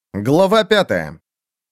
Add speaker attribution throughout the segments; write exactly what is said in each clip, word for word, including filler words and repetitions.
Speaker 1: Глава пятая.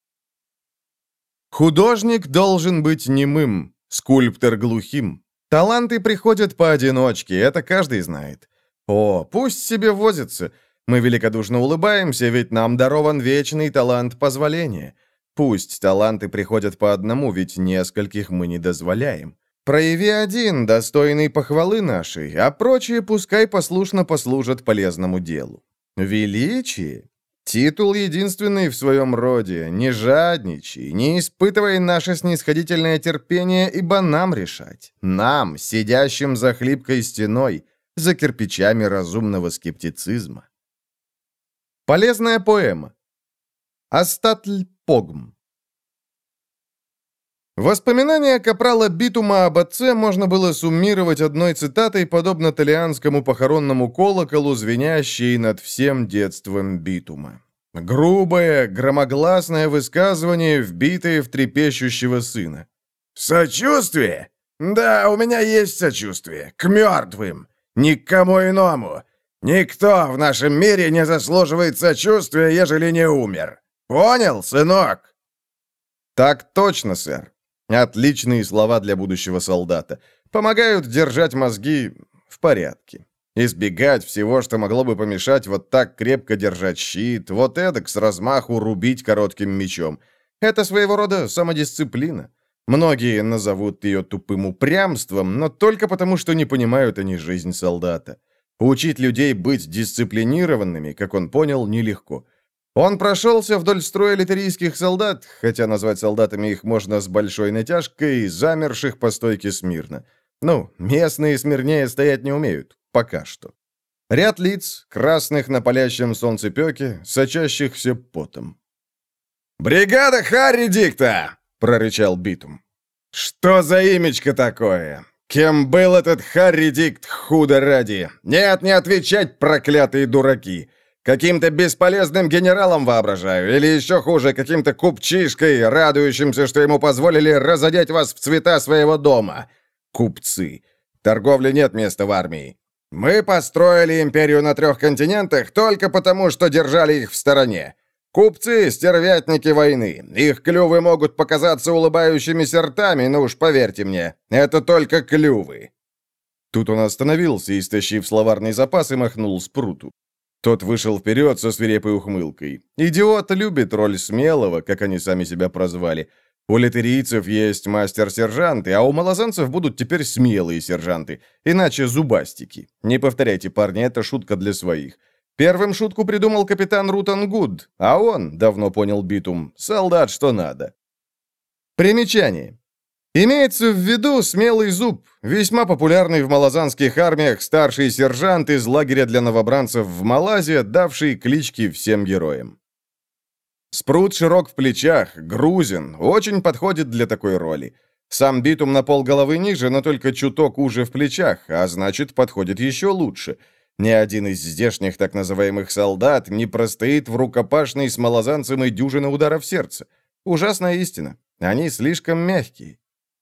Speaker 1: Художник должен быть немым, скульптор глухим. Таланты приходят поодиночке, это каждый знает. О, пусть себе возится. Мы великодушно улыбаемся, ведь нам дарован вечный талант позволения. Пусть таланты приходят по одному, ведь нескольких мы не дозволяем. Прояви один, достойный похвалы нашей, а прочие пускай послушно послужат полезному делу. Величие? Титул единственный в своем роде. Не жадничай, не испытывай наше снисходительное терпение, ибо нам решать. Нам, сидящим за хлипкой стеной, за кирпичами разумного скептицизма. Полезная поэма. Астатль Погм. Воспоминания капрала Битума об отце можно было суммировать одной цитатой, подобно толианскому похоронному колоколу, звенящей над всем детством Битума. Грубое, громогласное высказывание, вбитое в трепещущего сына.
Speaker 2: «Сочувствие? Да, у меня есть сочувствие. К мертвым. Ни к кому иному. Никто в нашем мире не заслуживает сочувствия, ежели не умер. Понял, сынок?»
Speaker 1: «Так точно, сэр. Отличные слова для будущего солдата. Помогают держать мозги в порядке. Избегать всего, что могло бы помешать вот так крепко держать щит, вот эдак с размаху рубить коротким мечом. Это своего рода самодисциплина. Многие назовут ее тупым упрямством, но только потому, что не понимают они жизнь солдата. Учить людей быть дисциплинированными, как он понял, нелегко. Он прошелся вдоль строя литерийских солдат, хотя назвать солдатами их можно с большой натяжкой, замерших по стойке смирно. Ну, местные смирнее стоять не умеют, пока что. Ряд лиц, красных на палящем солнцепеке, сочащихся потом.
Speaker 2: «Бригада Харри Дикта!» — прорычал Битум. «Что за имечко такое? Кем был этот Харри Дикт, худо ради? Нет, не отвечать, проклятые дураки! Каким-то бесполезным генералом воображаю, или еще хуже, каким-то купчишкой, радующимся, что ему позволили разодеть вас в цвета своего дома. Купцы. Торговли нет места в армии. Мы построили империю на трех континентах только потому, что держали их в стороне. Купцы — стервятники войны. Их клювы могут показаться улыбающимися ртами, но уж поверьте мне, это только клювы».
Speaker 1: Тут он остановился, истощив словарный запас, и махнул Спруту. Тот вышел вперед со свирепой ухмылкой. Идиот любит роль смелого, как они сами себя прозвали. У литерийцев есть мастер-сержанты, а у малозанцев будут теперь смелые сержанты, иначе зубастики. Не повторяйте, парни, это шутка для своих. Первым шутку придумал капитан Рутон Гуд, а он, давно понял Битум, солдат что надо. Примечание. Имеется в виду смелый зуб, весьма популярный в малозанских армиях старший сержант из лагеря для новобранцев в Малайзии, давший клички всем героям. Спрут широк в плечах, грузен, очень подходит для такой роли. Сам Битум на полголовы ниже, но только чуток уже в плечах, а значит, подходит еще лучше. Ни один из здешних так называемых солдат не простоит в рукопашной с малозанцем и дюжины ударов сердца. Ужасная истина. Они слишком мягкие.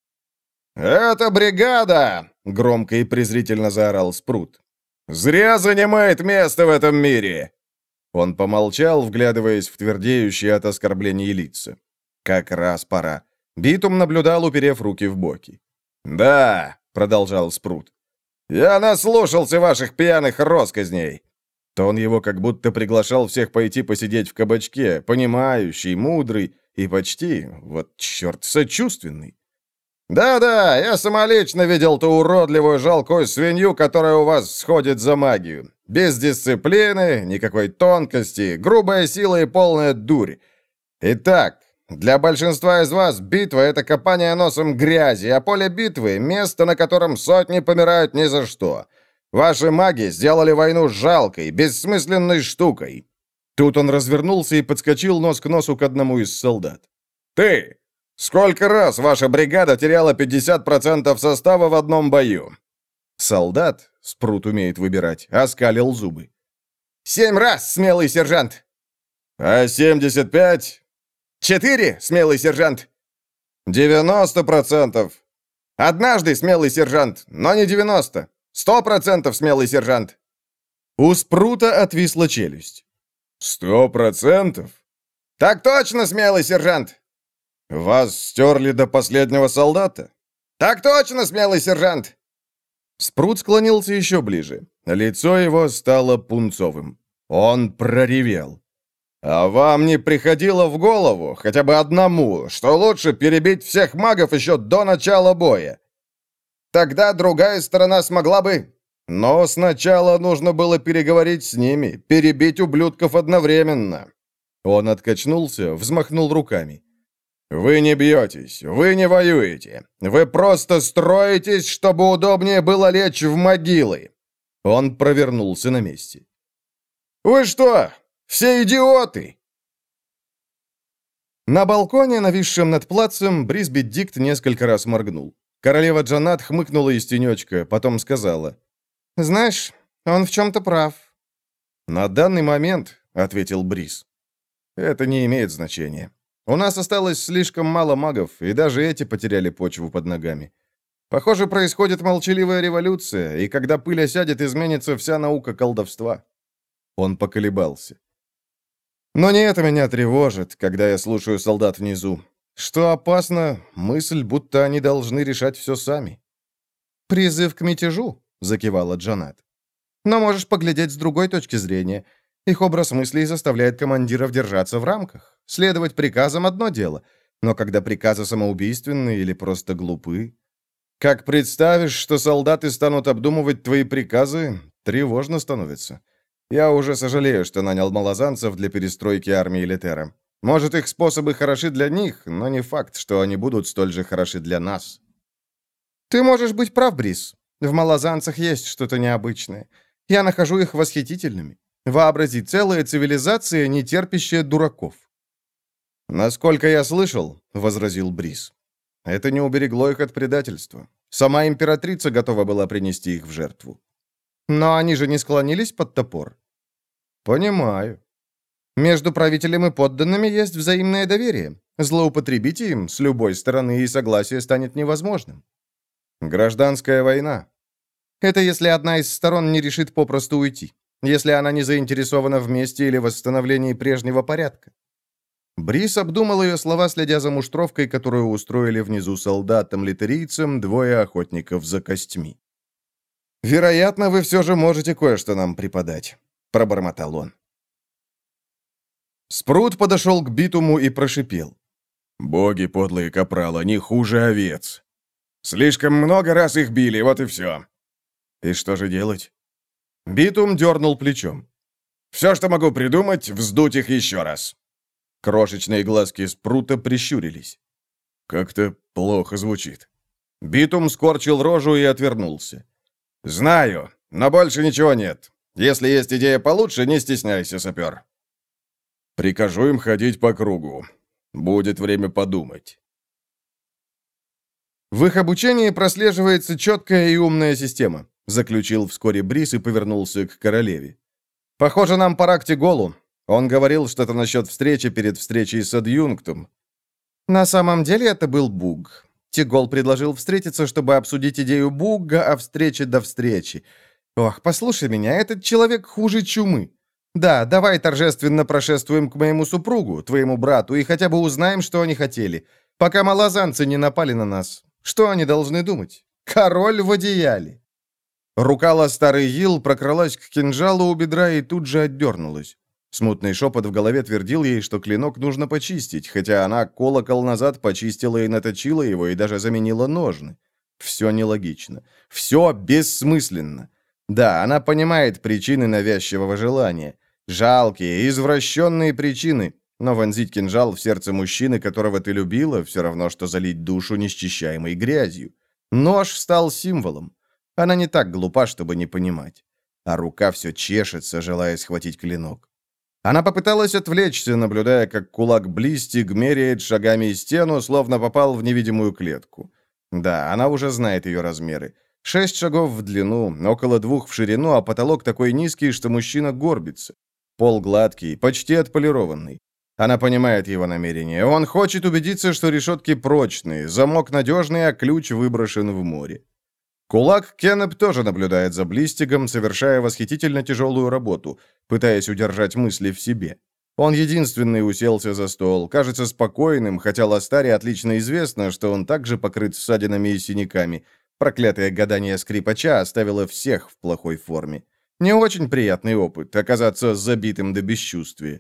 Speaker 2: «Это бригада!» — громко и презрительно заорал Спрут. «Зря занимает место в этом мире!»
Speaker 1: Он помолчал, вглядываясь в твердеющие от оскорблений лица. Как раз пора. Битум наблюдал, уперев руки в боки.
Speaker 2: «Да», — продолжал Спрут, — «я наслушался ваших пьяных россказней».
Speaker 1: Тон его как будто приглашал всех пойти посидеть в кабачке, понимающий, мудрый и почти, вот черт, сочувственный.
Speaker 2: «Да-да, я самолично видел ту уродливую жалкую свинью, которая у вас сходит за магию. Без дисциплины, никакой тонкости, грубая сила и полная дурь. Итак, для большинства из вас битва — это копание носом грязи, а поле битвы — место, на котором сотни помирают ни за что. Ваши маги сделали войну жалкой, бессмысленной штукой».
Speaker 1: Тут он развернулся и подскочил нос к носу к одному из солдат.
Speaker 2: «Ты! Сколько раз ваша бригада теряла пятьдесят процентов состава в одном бою?»
Speaker 1: Солдат, Спрут умеет выбирать, оскалил зубы.
Speaker 2: «Семь раз, смелый сержант!»
Speaker 1: «А семьдесят пять?»
Speaker 2: «Четыре, смелый сержант!»
Speaker 1: «Девяносто процентов!»
Speaker 2: «Однажды, смелый сержант, но не девяносто! Сто процентов, смелый сержант!»
Speaker 1: У Спрута отвисла челюсть.
Speaker 2: «Сто процентов? «Так точно, смелый сержант!»
Speaker 1: «Вас стерли до последнего солдата?»
Speaker 2: «Так точно, смелый сержант!»
Speaker 1: Спрут склонился еще ближе. Лицо его стало пунцовым. Он проревел. «А вам не приходило в голову, хотя бы одному, что лучше перебить всех магов еще до начала боя?»
Speaker 2: «Тогда другая сторона смогла бы...»
Speaker 1: «Но сначала нужно было переговорить с ними, перебить ублюдков одновременно». Он откачнулся, взмахнул руками. «Вы не бьетесь, вы не воюете. Вы просто строитесь, чтобы удобнее было лечь в могилы». Он провернулся на месте.
Speaker 2: «Вы что, все идиоты?»
Speaker 1: На балконе, нависшем над плацем, Брисби Дикт несколько раз моргнул. Королева Джанат хмыкнула из тенечка, потом сказала: «Знаешь, он в чем-то прав». «На данный момент», — ответил Брис, — «это не имеет значения. У нас осталось слишком мало магов, и даже эти потеряли почву под ногами. Похоже, происходит молчаливая революция, и когда пыль осядет, изменится вся наука колдовства». Он поколебался. «Но не это меня тревожит, когда я слушаю солдат внизу. Что опасно, мысль, будто они должны решать все сами». «Призыв к мятежу», — закивала Джанат. «Но можешь поглядеть с другой точки зрения. Их образ мыслей заставляет командиров держаться в рамках. Следовать приказам — одно дело, но когда приказы самоубийственны или просто глупы... Как представишь, что солдаты станут обдумывать твои приказы, тревожно становится. Я уже сожалею, что нанял малозанцев для перестройки армии Летера. Может, их способы хороши для них, но не факт, что они будут столь же хороши для нас». «Ты можешь быть прав, Брис. В малозанцах есть что-то необычное. Я нахожу их восхитительными. Вообрази, целая цивилизация, не терпящая дураков». «Насколько я слышал, — возразил Брис, — это не уберегло их от предательства. Сама императрица готова была принести их в жертву». «Но они же не склонились под топор». «Понимаю. Между правителем и подданными есть взаимное доверие. Злоупотребить им с любой стороны, и согласие станет невозможным». «Гражданская война. Это если одна из сторон не решит попросту уйти. Если она не заинтересована в мести или восстановлении прежнего порядка». Брис обдумал ее слова, следя за муштровкой, которую устроили внизу солдатам-литерийцам двое охотников за костьми. «Вероятно, вы все же можете кое-что нам преподать», — пробормотал он. Спрут подошел к Битуму и прошипел: «Боги подлые, капрал, они хуже овец. Слишком много раз их били, вот и все». «И что же делать?» Битум дернул плечом. «Все, что могу придумать, вздуть их еще раз». Крошечные глазки Спрута прищурились. «Как-то плохо звучит». Битум скорчил рожу и отвернулся. «Знаю, но больше ничего нет. Если есть идея получше, не стесняйся, сапер». «Прикажу им ходить по кругу. Будет время подумать». В их обучении прослеживается четкая и умная система, заключил вскоре Брис и повернулся к королеве. «Похоже, нам пора к Тиголу. Он говорил что-то насчет встречи перед встречей с адъюнктом». На самом деле это был Буг. Тигол предложил встретиться, чтобы обсудить идею Бугга о встрече до встречи. Ох, послушай меня, этот человек хуже чумы. Да, давай торжественно прошествуем к моему супругу, твоему брату, и хотя бы узнаем, что они хотели, пока малозанцы не напали на нас. Что они должны думать? Король в одеяле. Рукала старый Йил прокралась к кинжалу у бедра и тут же отдернулась. Смутный шепот в голове твердил ей, что клинок нужно почистить, хотя она колокол назад почистила и наточила его, и даже заменила ножны. Все нелогично. Все бессмысленно. Да, она понимает причины навязчивого желания. Жалкие, извращенные причины. Но вонзить кинжал в сердце мужчины, которого ты любила, все равно, что залить душу несчищаемой грязью. Нож стал символом. Она не так глупа, чтобы не понимать. А рука все чешется, желая схватить клинок. Она попыталась отвлечься, наблюдая, как кулак Блистиг меряет шагами стену, словно попал в невидимую клетку. Да, она уже знает ее размеры. Шесть шагов в длину, около двух в ширину, а потолок такой низкий, что мужчина горбится. Пол гладкий, почти отполированный. Она понимает его намерение. Он хочет убедиться, что решетки прочные, замок надежный, а ключ выброшен в море. Кулак Кеннеп тоже наблюдает за Блистигом, совершая восхитительно тяжелую работу, пытаясь удержать мысли в себе. Он единственный уселся за стол, кажется спокойным, хотя Ластаре отлично известно, что он также покрыт ссадинами и синяками. Проклятое гадание скрипача оставило всех в плохой форме. Не очень приятный опыт — оказаться забитым до бесчувствия.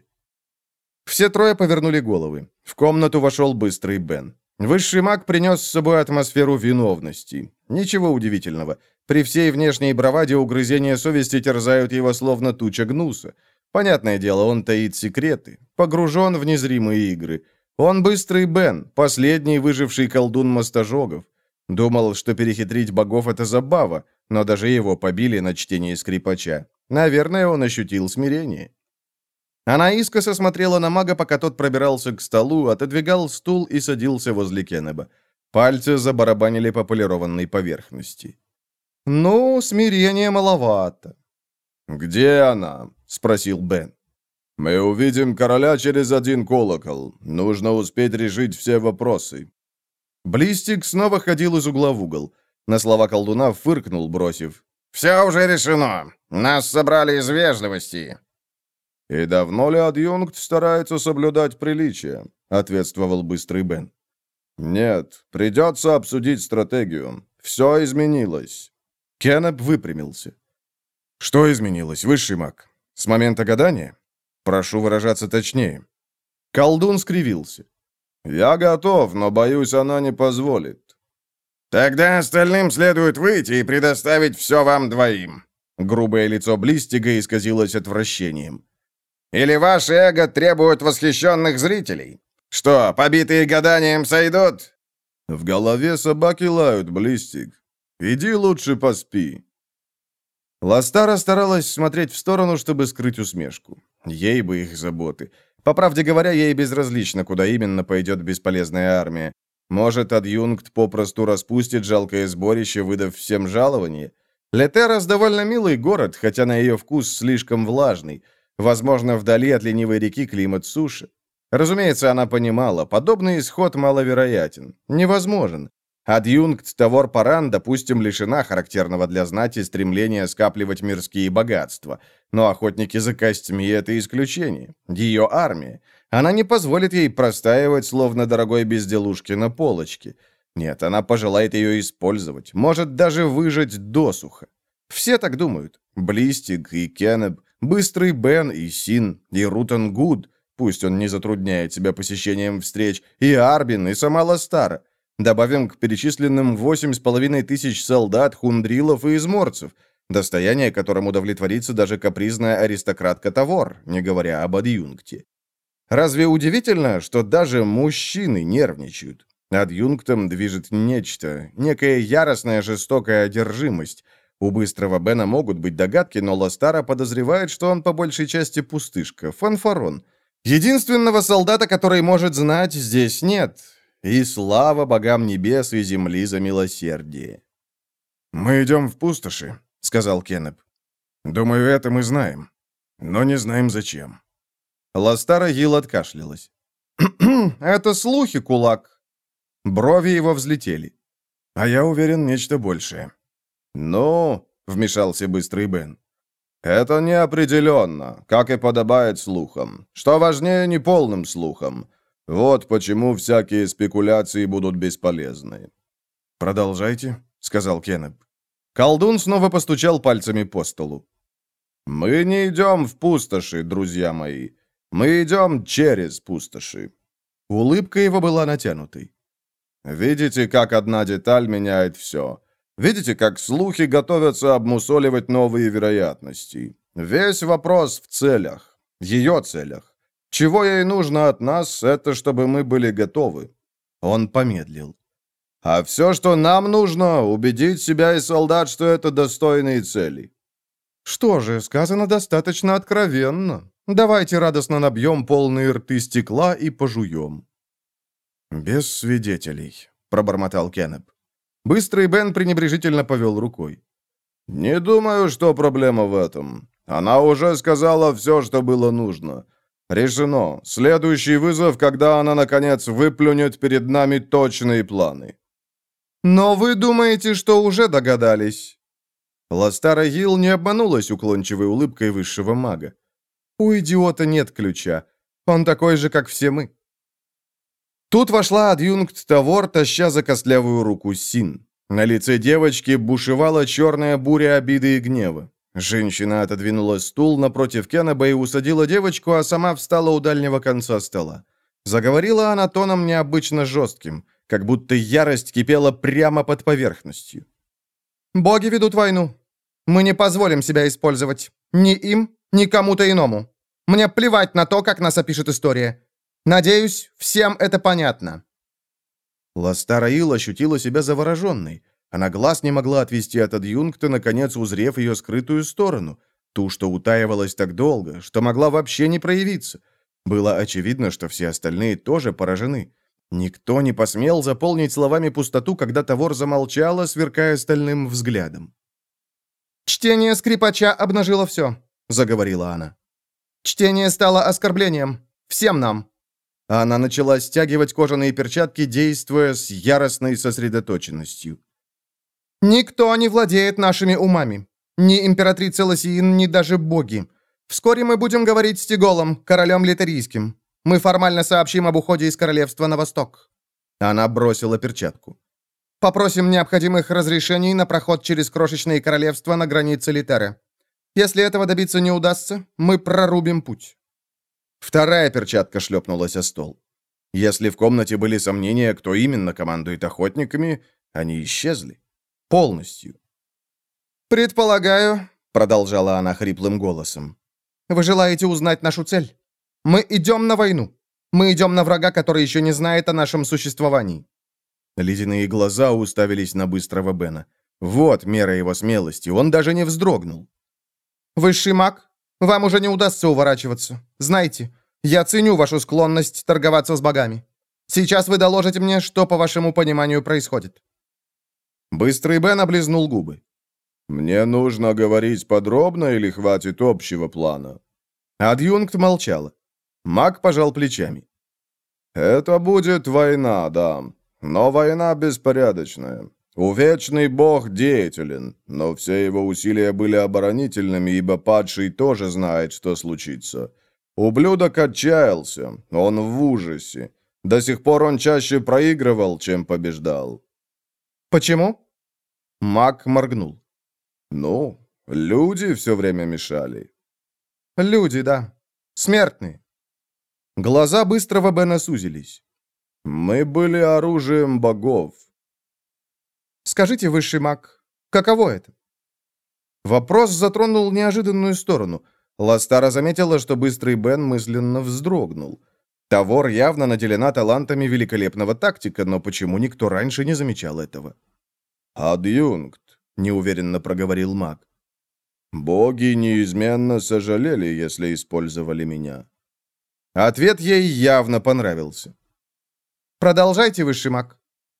Speaker 1: Все трое повернули головы. В комнату вошел быстрый Бен. Высший маг принес с собой атмосферу виновности. Ничего удивительного. При всей внешней браваде угрызения совести терзают его словно туча гнуса. Понятное дело, он таит секреты, погружен в незримые игры. Он быстрый Бен, последний выживший колдун мостожогов. Думал, что перехитрить богов — это забава, но даже его побили на чтении скрипача. Наверное, он ощутил смирение. Она искоса смотрела на мага, пока тот пробирался к столу, отодвигал стул и садился возле Кеннеба. Пальцы забарабанили по полированной поверхности. «Ну, смирения маловато».
Speaker 2: «Где она?» — спросил Бен. «Мы увидим короля через один колокол. Нужно успеть решить все вопросы».
Speaker 1: Блистик снова ходил из угла в угол. На слова колдуна фыркнул, бросив:
Speaker 3: «Все уже решено. Нас собрали из вежливости».
Speaker 2: «И давно ли адъюнкт старается соблюдать приличия?» — ответствовал быстрый Бен. «Нет, придется обсудить стратегию. Все изменилось».
Speaker 1: Кеннеп выпрямился. «Что изменилось, высший маг? С момента гадания? Прошу выражаться точнее». Колдун скривился.
Speaker 2: «Я готов, но, боюсь, она не позволит».
Speaker 3: «Тогда остальным следует выйти и предоставить все вам двоим».
Speaker 1: Грубое лицо Блистига исказилось отвращением.
Speaker 3: «Или ваше эго требует восхищенных зрителей? Что, побитые гаданием сойдут?»
Speaker 2: «В голове собаки лают, Блистик. Иди лучше поспи».
Speaker 1: Ластара старалась смотреть в сторону, чтобы скрыть усмешку. Ей бы их заботы. По правде говоря, ей безразлично, куда именно пойдет бесполезная армия. Может, адъюнкт попросту распустит жалкое сборище, выдав всем жалование? Летерас довольно милый город, хотя на ее вкус слишком влажный. Возможно, вдали от ленивой реки климат суше. Разумеется, она понимала, подобный исход маловероятен. Невозможен. Адъюнкт Тавор-Паран, допустим, лишена характерного для знати стремления скапливать мирские богатства. Но охотники за костьми — это исключение. Ее армия. Она не позволит ей простаивать, словно дорогой безделушки на полочке. Нет, она пожелает ее использовать, может даже выжать досуха. Все так думают. Блистик и Кеннеп, Быстрый Бен и Син, и Рутен Гуд, пусть он не затрудняет себя посещением встреч, и Арбин, и сама Ластара. Добавим к перечисленным восемь с половиной тысяч солдат, хундрилов и изморцев, достояние которым удовлетворится даже капризная аристократка Тавор, не говоря об адъюнкте. Разве удивительно, что даже мужчины нервничают? Адъюнктом движет нечто, некая яростная жестокая одержимость. У быстрого Бена могут быть догадки, но Ластара подозревает, что он по большей части пустышка, фанфарон. Единственного солдата, который может знать, здесь нет. И слава богам небес и земли за милосердие. «Мы идем в пустоши», — сказал Кеннеп. «Думаю, это мы знаем, но не знаем зачем». Ластара Гил откашлялась. «Это слухи, кулак». Брови его взлетели. «А я уверен, нечто большее».
Speaker 2: «Ну», — вмешался быстрый Бен, — «это неопределенно, как и подобает слухам. Что важнее, неполным слухам. Вот почему всякие спекуляции будут бесполезны».
Speaker 1: «Продолжайте», — сказал Кеннеп. Колдун снова постучал пальцами по столу.
Speaker 2: «Мы не идем в пустоши, друзья мои. Мы идем через пустоши».
Speaker 1: Улыбка его была натянутой.
Speaker 2: «Видите, как одна деталь меняет все? Видите, как слухи готовятся обмусоливать новые вероятности? Весь вопрос в целях, ее целях. Чего ей нужно от нас, это чтобы мы были готовы».
Speaker 1: Он помедлил.
Speaker 2: «А все, что нам нужно, убедить себя и солдат, что это достойные цели».
Speaker 1: «Что же, сказано достаточно откровенно. Давайте радостно набьем полные рты стекла и пожуем». «Без свидетелей», — пробормотал Кеннеп. Быстрый Бен пренебрежительно повел рукой.
Speaker 2: «Не думаю, что проблема в этом. Она уже сказала все, что было нужно. Решено. Следующий вызов, когда она, наконец, выплюнет перед нами точные планы».
Speaker 1: «Но вы думаете, что уже догадались?» Ластара Гил не обманулась уклончивой улыбкой высшего мага. «У идиота нет ключа. Он такой же, как все мы». Тут вошла адъюнкт Тавор, таща за костлявую руку Син. На лице девочки бушевала черная буря обиды и гнева. Женщина отодвинула стул напротив Кеннеба и усадила девочку, а сама встала у дальнего конца стола. Заговорила она тоном необычно жестким, как будто ярость кипела прямо под поверхностью. «Боги ведут войну. Мы не позволим себя использовать. Ни им, ни кому-то иному. Мне плевать на то, как нас опишет история. Надеюсь, всем это понятно». Ластара Ил ощутила себя завороженной. Она глаз не могла отвести от адъюнкта, наконец узрев ее скрытую сторону, ту, что утаивалась так долго, что могла вообще не проявиться. Было очевидно, что все остальные тоже поражены. Никто не посмел заполнить словами пустоту, когда Тавор замолчала, сверкая стальным взглядом. «Чтение скрипача обнажило все», — заговорила она. «Чтение стало оскорблением. Всем нам». Она начала стягивать кожаные перчатки, действуя с яростной сосредоточенностью. «Никто не владеет нашими умами. Ни императрица Лосиин, ни даже боги. Вскоре мы будем говорить с Тиголом, королем литерийским. Мы формально сообщим об уходе из королевства на восток». Она бросила перчатку. «Попросим необходимых разрешений на проход через крошечные королевства на границе Литеры. Если этого добиться не удастся, мы прорубим путь». Вторая перчатка шлепнулась о стол. Если в комнате были сомнения, кто именно командует охотниками, они исчезли. Полностью. «Предполагаю», — продолжала она хриплым голосом, «вы желаете узнать нашу цель? Мы идем на войну. Мы идем на врага, который еще не знает о нашем существовании». Ледяные глаза уставились на быстрого Бена. Вот мера его смелости. Он даже не вздрогнул. «Высший маг, вам уже не удастся уворачиваться. Знайте, я ценю вашу склонность торговаться с богами. Сейчас вы доложите мне, что, по вашему пониманию, происходит». Быстрый Бен облизнул губы.
Speaker 2: «Мне нужно говорить подробно или хватит общего плана?»
Speaker 1: Адъюнкт молчала. Маг пожал плечами.
Speaker 2: «Это будет война, да. Но война беспорядочная. Увечный бог деятелен, но все его усилия были оборонительными, ибо падший тоже знает, что случится. Ублюдок отчаялся, он в ужасе. До сих пор он чаще проигрывал, чем побеждал».
Speaker 1: «Почему?» Маг моргнул.
Speaker 2: «Ну, люди все время мешали».
Speaker 1: «Люди, да. Смертные». Глаза быстрого Бена сузились.
Speaker 2: «Мы были оружием богов».
Speaker 1: «Скажите, высший маг, каково это?» Вопрос затронул неожиданную сторону. Ластара заметила, что быстрый Бен мысленно вздрогнул. Тавор явно наделена талантами великолепного тактика, но почему никто раньше не замечал этого?
Speaker 2: «Адъюнкт», — неуверенно проговорил маг. «Боги неизменно сожалели, если использовали меня».
Speaker 1: Ответ ей явно понравился. «Продолжайте, высший маг».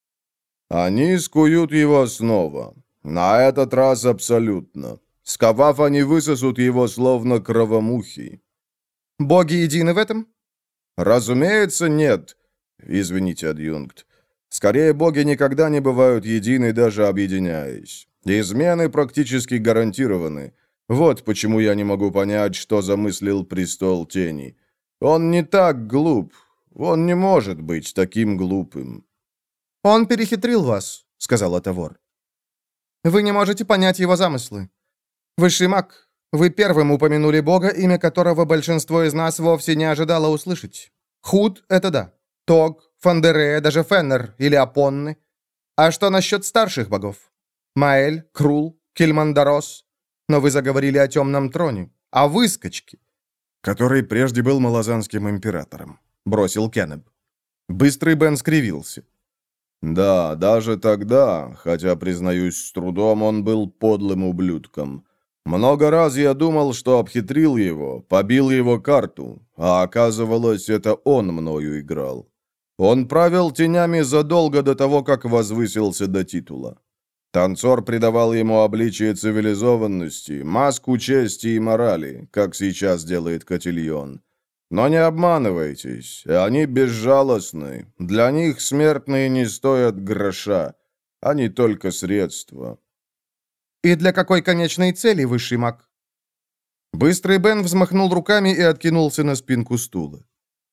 Speaker 2: «Они скуют его снова. На этот раз абсолютно. Сковав, они высосут его, словно кровомухи».
Speaker 1: «Боги едины в этом?»
Speaker 2: «Разумеется, нет. Извините, адъюнкт. Скорее, боги никогда не бывают едины, даже объединяясь. Измены практически гарантированы. Вот почему я не могу понять, что замыслил престол тени. Он не так глуп. Он не может быть таким глупым».
Speaker 1: «Он перехитрил вас», — сказала Тавор. «Вы не можете понять его замыслы. Высший маг, вы первым упомянули бога, имя которого большинство из нас вовсе не ожидало услышать. Худ — это да. Тог, Фандерея, даже Феннер или Апонны. А что насчет старших богов? Маэль, Крул, Кильмандарос. Но вы заговорили о темном троне, о выскочке, который прежде был малазанским императором», — бросил Кеннеб. Быстрый Бен скривился.
Speaker 2: «Да, даже тогда, хотя, признаюсь с трудом, он был подлым ублюдком. Много раз я думал, что обхитрил его, побил его карту, а оказывалось, это он мною играл. Он правил тенями задолго до того, как возвысился до титула. Танцор придавал ему обличие цивилизованности, маску чести и морали, как сейчас делает Котильон. Но не обманывайтесь, они безжалостны. Для них смертные не стоят гроша. Они только средства».
Speaker 1: «И для какой конечной цели, высший маг?» Быстрый Бен взмахнул руками и откинулся на спинку стула.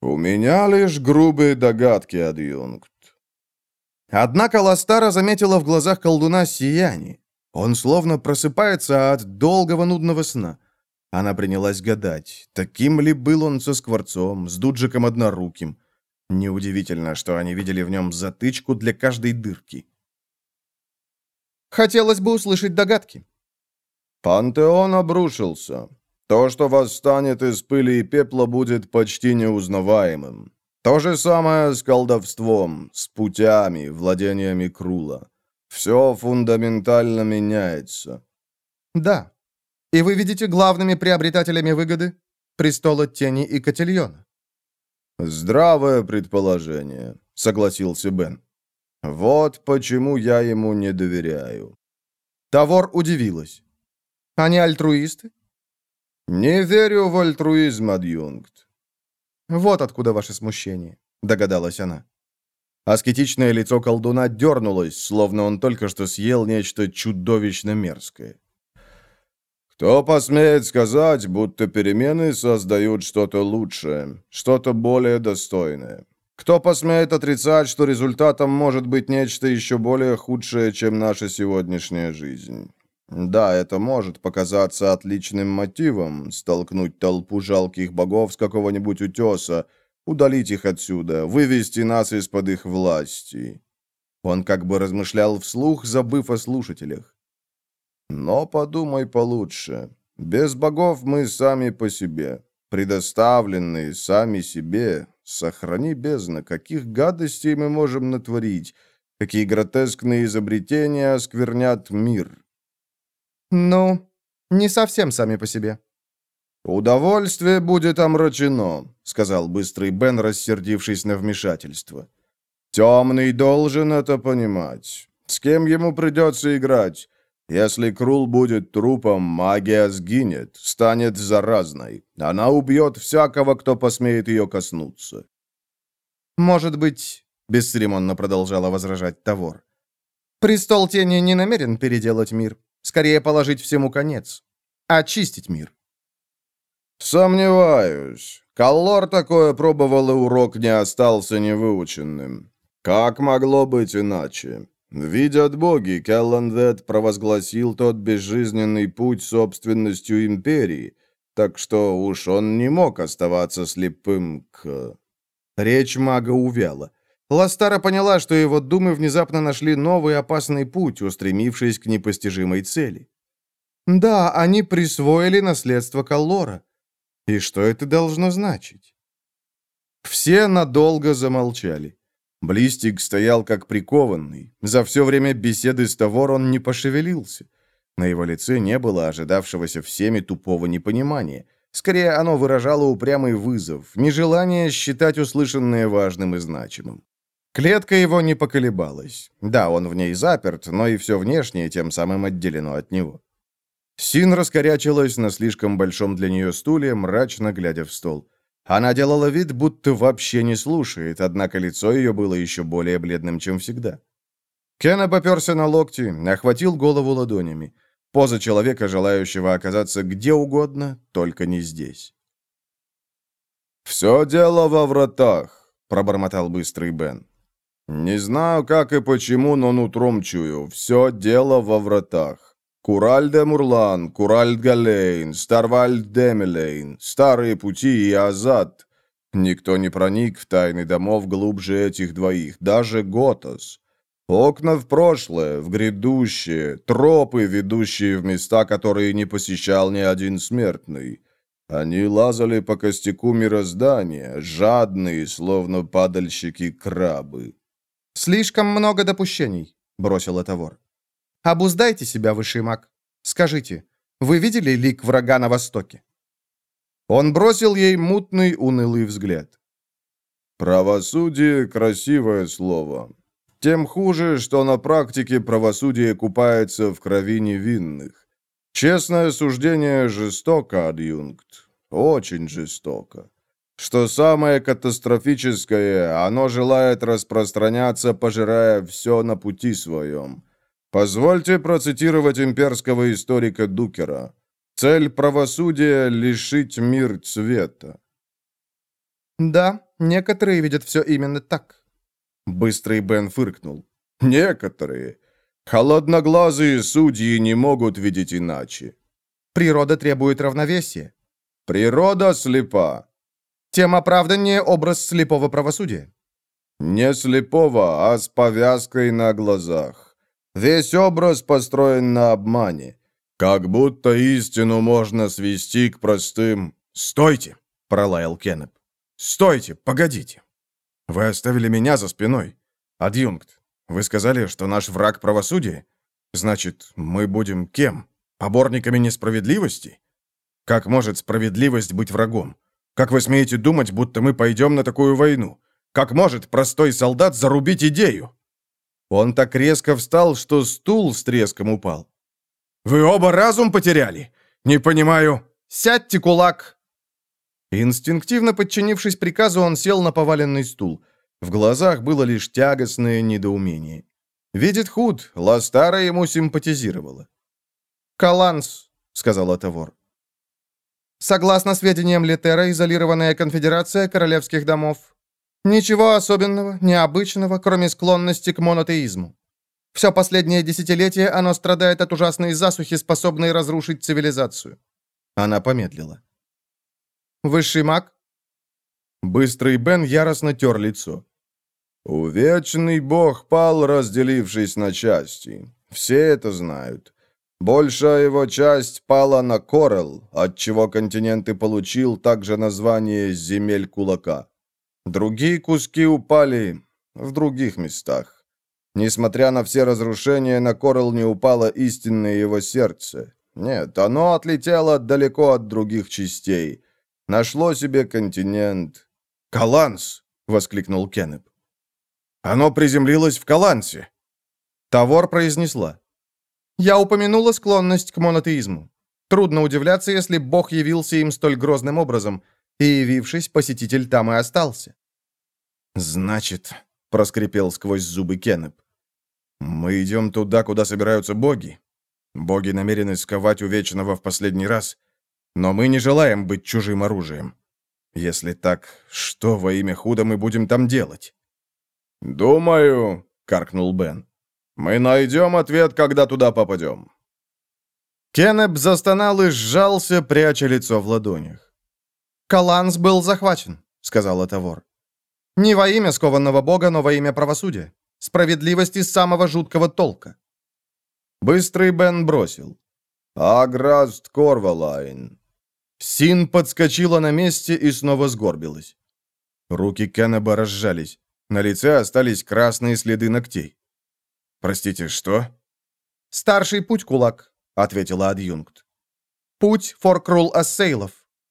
Speaker 1: «У меня лишь грубые догадки, адъюнкт». Однако Ластара заметила в глазах колдуна сияние. Он словно просыпается от долгого нудного сна. Она принялась гадать, таким ли был он со Скворцом, с Дуджиком Одноруким. Неудивительно, что они видели в нем затычку для каждой дырки. «Хотелось бы услышать догадки».
Speaker 2: Пантеон обрушился. То, что восстанет из пыли и пепла, будет почти неузнаваемым. То же самое с колдовством, с путями, владениями Крула. Все фундаментально меняется.
Speaker 1: Да. И вы видите главными приобретателями выгоды престола Тени и Котильона.
Speaker 2: Здравое предположение, согласился Бен. Вот почему я ему не доверяю.
Speaker 1: Тавор удивилась. Они альтруисты?
Speaker 2: Не верю в альтруизм, адъюнкт.
Speaker 1: Вот откуда ваше смущение, догадалась она. Аскетичное лицо колдуна дернулось, словно он только что съел нечто чудовищно мерзкое.
Speaker 2: Кто посмеет сказать, будто перемены создают что-то лучшее, что-то более достойное? Кто посмеет отрицать, что результатом может быть нечто еще более худшее, чем наша сегодняшняя жизнь? Да, это может показаться отличным мотивом, столкнуть толпу жалких богов с какого-нибудь утеса, удалить их отсюда, вывести нас из-под их власти. Он как бы размышлял вслух, забыв о слушателях. Но подумай получше. Без богов мы сами по себе, предоставленные сами себе. Сохрани бездна, каких гадостей мы можем натворить, какие гротескные изобретения осквернят мир.
Speaker 1: Ну, не совсем сами по себе.
Speaker 2: «Удовольствие будет омрачено», — сказал быстрый Бен, рассердившись на вмешательство. «Темный должен это понимать. С кем ему придется играть? Если Крул будет трупом, магия сгинет, станет заразной. Она убьет всякого, кто посмеет ее коснуться».
Speaker 1: «Может быть, — бесцеремонно продолжала возражать Тавор, — престол Тени не намерен переделать мир, скорее положить всему конец, очистить мир».
Speaker 2: «Сомневаюсь. Каллор такое пробовал, и урок не остался невыученным. Как могло быть иначе? Видят боги, Келландет провозгласил тот безжизненный путь собственностью империи, так что уж он не мог оставаться слепым к...»
Speaker 1: Речь мага увяла. Ластара поняла, что его думы внезапно нашли новый опасный путь, устремившись к непостижимой цели. Да, они присвоили наследство Каллора. И что это должно значить? Все надолго замолчали. Блистик стоял как прикованный. За все время беседы с Тавор он не пошевелился. На его лице не было ожидавшегося всеми тупого непонимания. Скорее, оно выражало упрямый вызов, нежелание считать услышанное важным и значимым. Клетка его не поколебалась. Да, он в ней заперт, но и все внешнее тем самым отделено от него. Син раскорячилась на слишком большом для нее стуле, мрачно глядя в стол. Она делала вид, будто вообще не слушает, однако лицо ее было еще более бледным, чем всегда. Кена поперся на локти, охватил голову ладонями. Поза человека, желающего оказаться где угодно, только не здесь.
Speaker 2: «Все дело во вратах», — пробормотал быстрый Бен. «Не знаю, как и почему, но нутром чую. Все дело во вратах. Кураль-де-Мурлан, Кураль-Галейн, Старвальд-Демелейн, Старые пути и Азад. Никто не проник в тайны домов глубже этих двоих, даже Готос. Окна в прошлое, в грядущее, тропы, ведущие в места, которые не посещал ни один смертный. Они лазали по костяку мироздания, жадные, словно падальщики-крабы».
Speaker 1: «Слишком много допущений», — бросила Тавор. «Обуздайте себя, высший маг. Скажите, вы видели лик врага на востоке?» Он бросил ей мутный, унылый взгляд.
Speaker 2: «Правосудие — красивое слово. Тем хуже, что на практике правосудие купается в крови невинных. Честное суждение жестоко, адъюнкт. Очень жестоко. Что самое катастрофическое, оно желает распространяться, пожирая все на пути своем. Позвольте процитировать имперского историка Дукера. Цель правосудия — лишить мир цвета.
Speaker 4: Да, некоторые видят все именно так.
Speaker 1: Быстрый Бен фыркнул. Некоторые. Холодноглазые судьи не могут видеть иначе.
Speaker 4: Природа требует равновесия.
Speaker 1: Природа слепа.
Speaker 4: Тем оправданнее образ слепого правосудия.
Speaker 1: Не слепого, а с повязкой на глазах. Весь образ построен на обмане. Как будто истину можно свести к простым... «Стойте!» — пролаял Кеннеп. «Стойте! Погодите! Вы оставили меня за спиной. Адъюнкт, вы сказали, что наш враг правосудие? Значит, мы будем кем? Поборниками несправедливости? Как может справедливость быть врагом? Как вы смеете думать, будто мы пойдем на такую войну? Как может простой солдат зарубить идею?» Он так резко встал, что стул с треском упал. «Вы оба разум потеряли? Не понимаю...»
Speaker 4: «Сядьте, кулак!» Инстинктивно подчинившись приказу, он сел на поваленный стул. В глазах было лишь тягостное недоумение. Видит Худ, Ластара ему симпатизировала. «Каланс», — сказал Тавор. «Согласно сведениям Летера, изолированная конфедерация королевских домов. Ничего особенного, необычного, кроме склонности к монотеизму. Все последнее десятилетие оно страдает от ужасной засухи, способной разрушить цивилизацию». Она помедлила. «Высший маг?»
Speaker 1: Быстрый Бен яростно тер лицо. «Увечный бог пал, разделившись на части. Все это знают. Большая его часть пала на Корел, отчего континент и получил также название «земель кулака». Другие куски упали в других местах. Несмотря на все разрушения, на Корел не упало истинное его сердце. Нет, оно отлетело далеко от других частей. Нашло себе континент. «Каланс!» — воскликнул Кеннеп. «Оно приземлилось в Калансе!»
Speaker 4: Тавор произнесла. «Я упомянула склонность к монотеизму. Трудно удивляться, если Бог явился им столь грозным образом, и, явившись, посетитель там и остался».
Speaker 1: «Значит», — проскрипел сквозь зубы Кеннеп, «мы идем туда, куда собираются боги. Боги намерены сковать Увечного в последний раз, но мы не желаем быть чужим оружием. Если так, что во имя Худа мы будем там делать?» «Думаю», — каркнул Бен, — «мы найдем ответ, когда туда попадем».
Speaker 4: Кеннеп застонал и сжался, пряча лицо в ладонях. «Каланс был захвачен», — сказала Тавор. «Не во имя скованного бога, но во имя правосудия. Справедливости самого жуткого толка».
Speaker 1: Быстрый Бен бросил. «Аграст Корвалайн».
Speaker 4: Син подскочила на месте и снова сгорбилась.
Speaker 1: Руки Кеннеба разжались. На лице остались красные следы ногтей. «Простите, что?»
Speaker 4: «Старший путь, кулак», — ответила адъюнкт. «Путь Форкрул Ассейлов».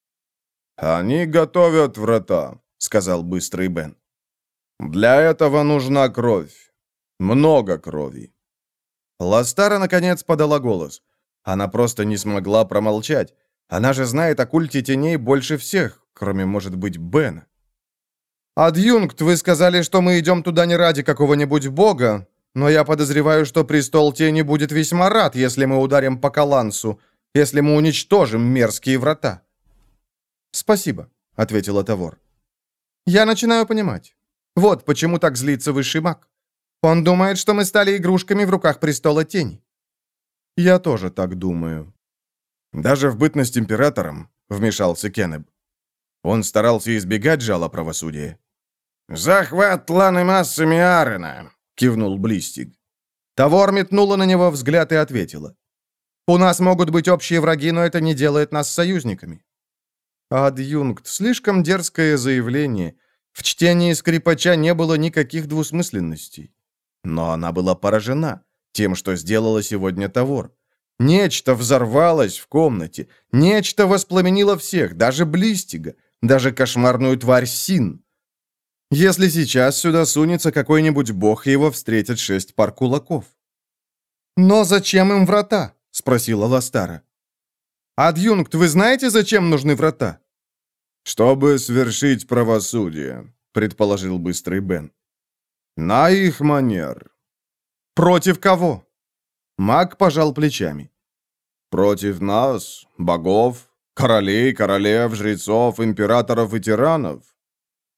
Speaker 1: «Они готовят врата», — сказал Быстрый Бен. «Для этого нужна кровь. Много крови».
Speaker 4: Ластара, наконец, подала голос. Она просто не смогла промолчать. Она же знает о культе теней больше всех, кроме, может быть, Бена. «Адъюнкт, вы сказали, что мы идем туда не ради какого-нибудь бога, но я подозреваю, что престол тени будет весьма рад, если мы ударим по Калансу, если мы уничтожим мерзкие врата». «Спасибо», — ответила Тавор. «Я начинаю понимать. Вот почему так злится высший маг. Он думает, что мы стали игрушками в руках престола тени».
Speaker 1: «Я тоже так думаю». «Даже в бытность императором», — вмешался Кеннеп. Он старался избегать жала правосудия.
Speaker 3: «Захват тланы массами Арена», — кивнул Блистиг.
Speaker 4: Тавор метнула на него взгляд и ответила. «У нас могут быть общие враги, но это не делает нас союзниками». «Адъюнкт, слишком дерзкое заявление. В чтении скрипача не было никаких двусмысленностей». Но она была поражена тем, что сделала сегодня Тавор. Нечто взорвалось в комнате, нечто воспламенило всех, даже Блистига, даже кошмарную тварь Син. Если сейчас сюда сунется какой-нибудь бог, его встретят шесть пар кулаков. «Но зачем им врата?» — спросила Ластара. «Адъюнкт, вы знаете, зачем нужны врата?»
Speaker 1: «Чтобы свершить правосудие», — предположил Быстрый Бен. «На их манер».
Speaker 4: «Против кого?» Маг пожал плечами.
Speaker 1: «Против нас, богов, королей, королев, жрецов, императоров и тиранов».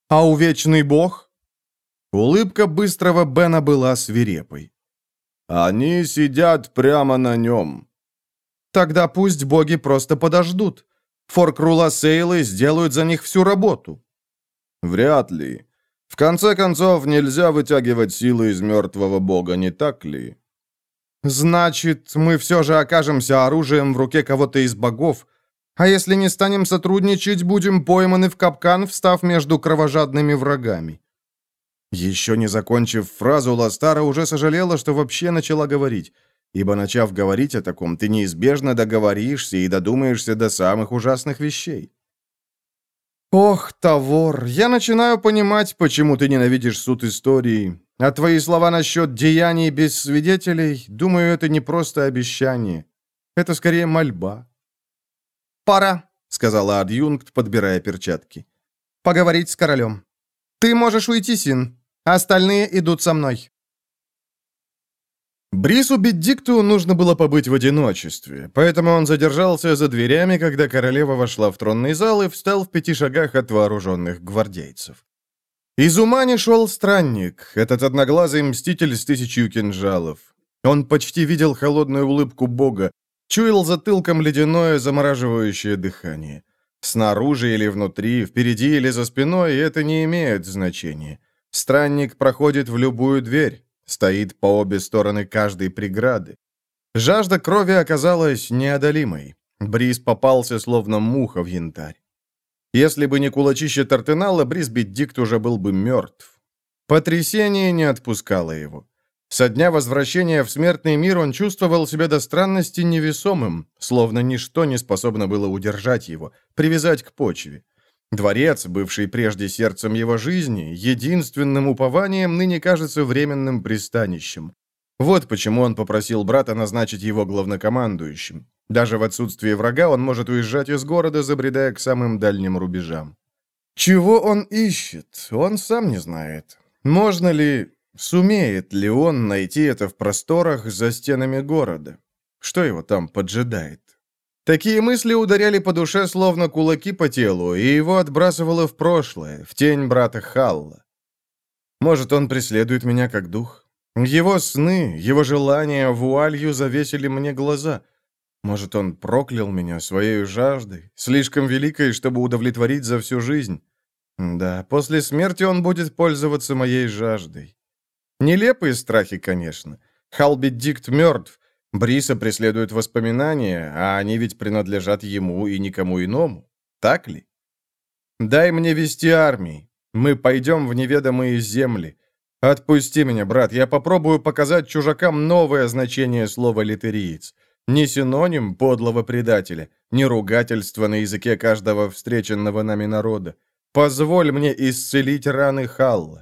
Speaker 4: А увечный бог? Улыбка быстрого Бена была свирепой.
Speaker 1: Они сидят прямо на нем.
Speaker 4: Тогда пусть боги просто подождут. Форкрула-сейлы сделают за них всю работу.
Speaker 1: Вряд ли. В конце концов, нельзя вытягивать силы из мертвого бога, не так ли?
Speaker 4: Значит, мы все же окажемся оружием в руке кого-то из богов, а если не станем сотрудничать, будем пойманы в капкан, встав между кровожадными врагами. Еще не закончив фразу, Ластара уже сожалела, что вообще начала говорить, ибо, начав говорить о таком, ты неизбежно договоришься и додумаешься до самых ужасных вещей. «Ох, Тавор, я начинаю понимать, почему ты ненавидишь суд истории. А твои слова насчет деяний без свидетелей, думаю, это не просто обещание. Это скорее мольба». «Пора», — сказала адъюнкт, подбирая перчатки. «Поговорить с королем. Ты можешь уйти, Син. Остальные идут со мной».
Speaker 1: Брису Беддикту нужно было побыть в одиночестве, поэтому он задержался за дверями, когда королева вошла в тронный зал и встал в пяти шагах от вооруженных гвардейцев. Из ума не шел странник, этот одноглазый мститель с тысячью кинжалов. Он почти видел холодную улыбку бога, чуял затылком ледяное замораживающее дыхание. Снаружи или внутри, впереди или за спиной, это не имеет значения. Странник проходит в любую дверь. Стоит по обе стороны каждой преграды. Жажда крови оказалась неодолимой. Брис попался, словно муха в янтарь. Если бы не кулачище Тартенала, Брис Беддикт уже был бы мертв. Потрясение не отпускало его. Со дня возвращения в смертный мир он чувствовал себя до странности невесомым, словно ничто не способно было удержать его, привязать к почве. Дворец, бывший прежде сердцем его жизни, единственным упованием, ныне кажется временным пристанищем. Вот почему он попросил брата назначить его главнокомандующим. Даже в отсутствие врага он может уезжать из города, забредая к самым дальним рубежам. Чего он ищет, он сам не знает. Можно ли, сумеет ли он найти это в просторах за стенами города? Что его там поджидает? Такие мысли ударяли по душе, словно кулаки по телу, и его отбрасывало в прошлое, в тень брата Халла. Может, он преследует меня как дух? Его сны, его желания вуалью завесили мне глаза. Может, он проклял меня своей жаждой, слишком великой, чтобы удовлетворить за всю жизнь? Да, после смерти он будет пользоваться моей жаждой. Нелепые страхи, конечно. Халл Беддикт мертв. Бриса преследуют воспоминания, а они ведь принадлежат ему и никому иному. Так ли? Дай мне вести армии. Мы пойдем в неведомые земли. Отпусти меня, брат, я попробую показать чужакам новое значение слова «литериец». Не синоним подлого предателя, не ругательство на языке каждого встреченного нами народа. Позволь мне исцелить раны Халла.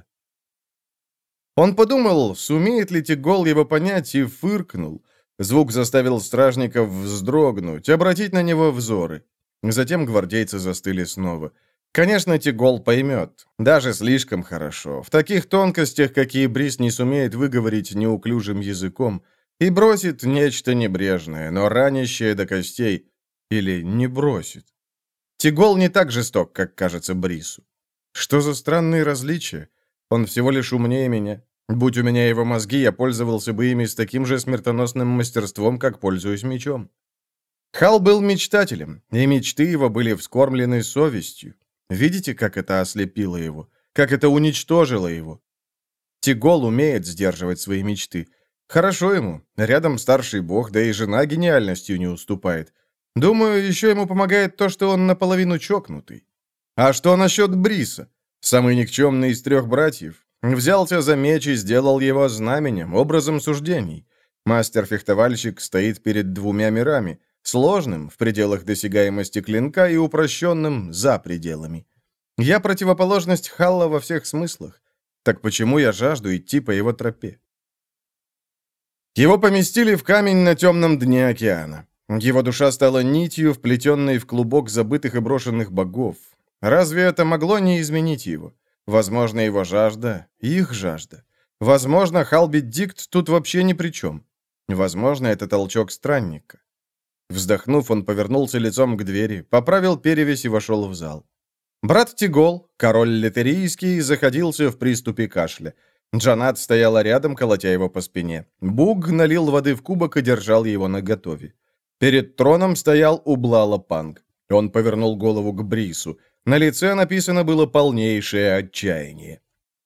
Speaker 1: Он подумал, сумеет ли Тигол его понять, и фыркнул. Звук заставил стражников вздрогнуть, обратить на него взоры. Затем гвардейцы застыли снова. Конечно, Тигол поймет. Даже слишком хорошо. В таких тонкостях, какие Брис не сумеет выговорить неуклюжим языком, и бросит нечто небрежное, но ранящее до костей. Или не бросит. Тигол не так жесток, как кажется Брису. Что за странные различия? Он всего лишь умнее меня. Будь у меня его мозги, я пользовался бы ими с таким же смертоносным мастерством, как пользуюсь мечом. Хал был мечтателем, и мечты его были вскормлены совестью. Видите, как это ослепило его? Как это уничтожило его? Тигол умеет сдерживать свои мечты. Хорошо ему. Рядом старший бог, да и жена гениальностью не уступает. Думаю, еще ему помогает то, что он наполовину чокнутый. А что насчет Бриса? Самый никчемный из трех братьев. Взялся за меч и сделал его знаменем, образом суждений. Мастер-фехтовальщик стоит перед двумя мирами, сложным, в пределах досягаемости клинка, и упрощенным, за пределами. Я противоположность Халла во всех смыслах. Так почему я жажду идти по его тропе? Его поместили в камень на темном дне океана. Его душа стала нитью, вплетенной в клубок забытых и брошенных богов. Разве это могло не изменить его? Возможно, его жажда, их жажда. Возможно, Халл Беддикт тут вообще ни при чем. Возможно, это толчок странника. Вздохнув, он повернулся лицом к двери, поправил перевязь и вошел в зал.
Speaker 4: Брат Тигол, король Летерийский, заходился в приступе кашля. Джанат стояла рядом, колотя его по спине. Буг налил воды в кубок и держал его наготове. Перед троном стоял Ублала Панг. Он повернул голову к Брису. На лице написано было полнейшее отчаяние.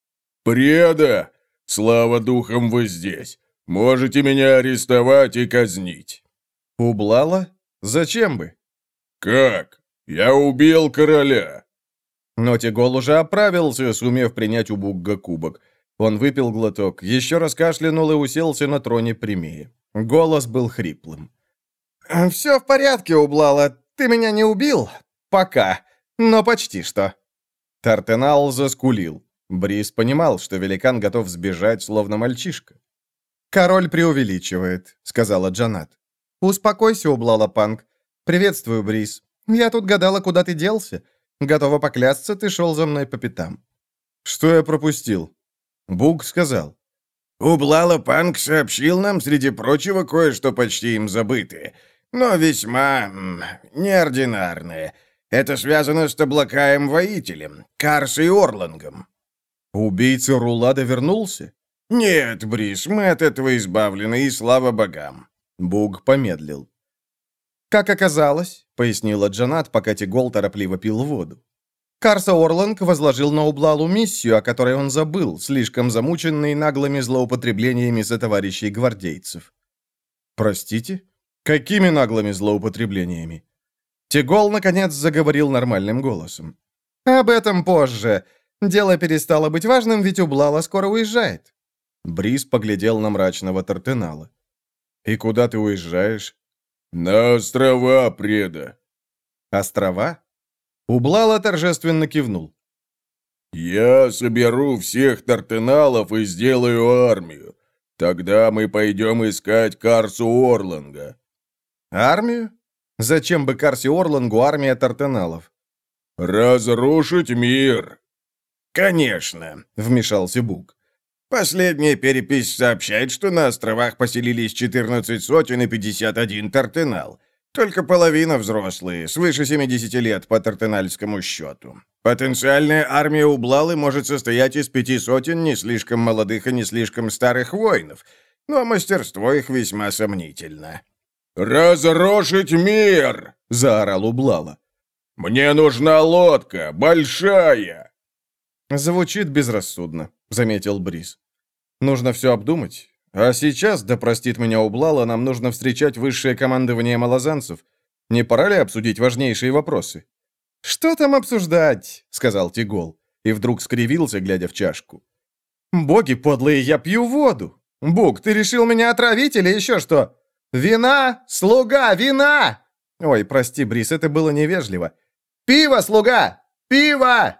Speaker 2: «Преда! Слава духам, вы здесь! Можете меня арестовать и казнить!»
Speaker 4: «Ублала? Зачем бы?»
Speaker 2: «Как? Я убил короля!»
Speaker 4: Но Тигол уже оправился, сумев принять у Бугга кубок. Он выпил глоток, еще раз кашлянул и уселся на троне прямее. Голос был хриплым. «Все в порядке, Ублала. Ты меня не убил? Пока. Но почти что». Тартенал заскулил. Брис понимал, что великан готов сбежать, словно мальчишка. «Король преувеличивает», — сказала Джанат. «Успокойся, Ублала Панг. Приветствую, Брис. Я тут гадала, куда ты делся. Готова поклясться, ты шел за мной по пятам». «Что я пропустил?» Буг сказал.
Speaker 3: «Ублала Панг сообщил нам, среди прочего, кое-что почти им забытое, но весьма м, неординарное. Это связано с Таблакаем-воителем, Карсой Орлангом».
Speaker 4: «Убийца Рулада вернулся?»
Speaker 3: «Нет, Брис, мы от этого избавлены, и слава богам».
Speaker 4: Буг помедлил. «Как оказалось», — пояснила Джанат, пока Тигол торопливо пил воду. Карса Орланг возложил на Ублалу миссию, о которой он забыл, слишком замученный наглыми злоупотреблениями сотоварищей гвардейцев. «Простите? Какими наглыми злоупотреблениями?» Тигол, наконец, заговорил нормальным голосом. «Об этом позже. Дело перестало быть важным, ведь Ублала скоро уезжает». Брис поглядел на мрачного Тартенала. «И куда ты уезжаешь?»
Speaker 2: «На острова, преда».
Speaker 4: «Острова?» Ублала торжественно кивнул.
Speaker 2: «Я соберу всех Тартеналов и сделаю армию. Тогда мы пойдем искать Карсу Орланга».
Speaker 4: «Армию? Зачем бы Карсе Орлангу армия Тартеналов?»
Speaker 2: «Разрушить мир».
Speaker 3: «Конечно», — вмешался Буг. «Последняя перепись сообщает, что на островах поселились четырнадцать сотен и пятьдесят один Тартенал. Только половина взрослые, свыше семидесяти лет по тартенальскому счету. Потенциальная армия Ублалы может состоять из пяти сотен не слишком молодых и не слишком старых воинов, но мастерство их весьма сомнительно».
Speaker 2: «Разрушить мир!» — заорал Ублала. «Мне нужна лодка, большая!»
Speaker 4: «Звучит безрассудно», — заметил Брис. «Нужно все обдумать. А сейчас, да простит меня Ублала, нам нужно встречать высшее командование малозанцев. Не пора ли обсудить важнейшие вопросы?» «Что там обсуждать?» — сказал Тигол. И вдруг скривился, глядя в чашку. «Боги подлые, я пью воду! Буг, ты решил меня отравить или еще что? Вина! Слуга! Вина!» «Ой, прости, Брис, это было невежливо. Пиво, слуга! Пиво!»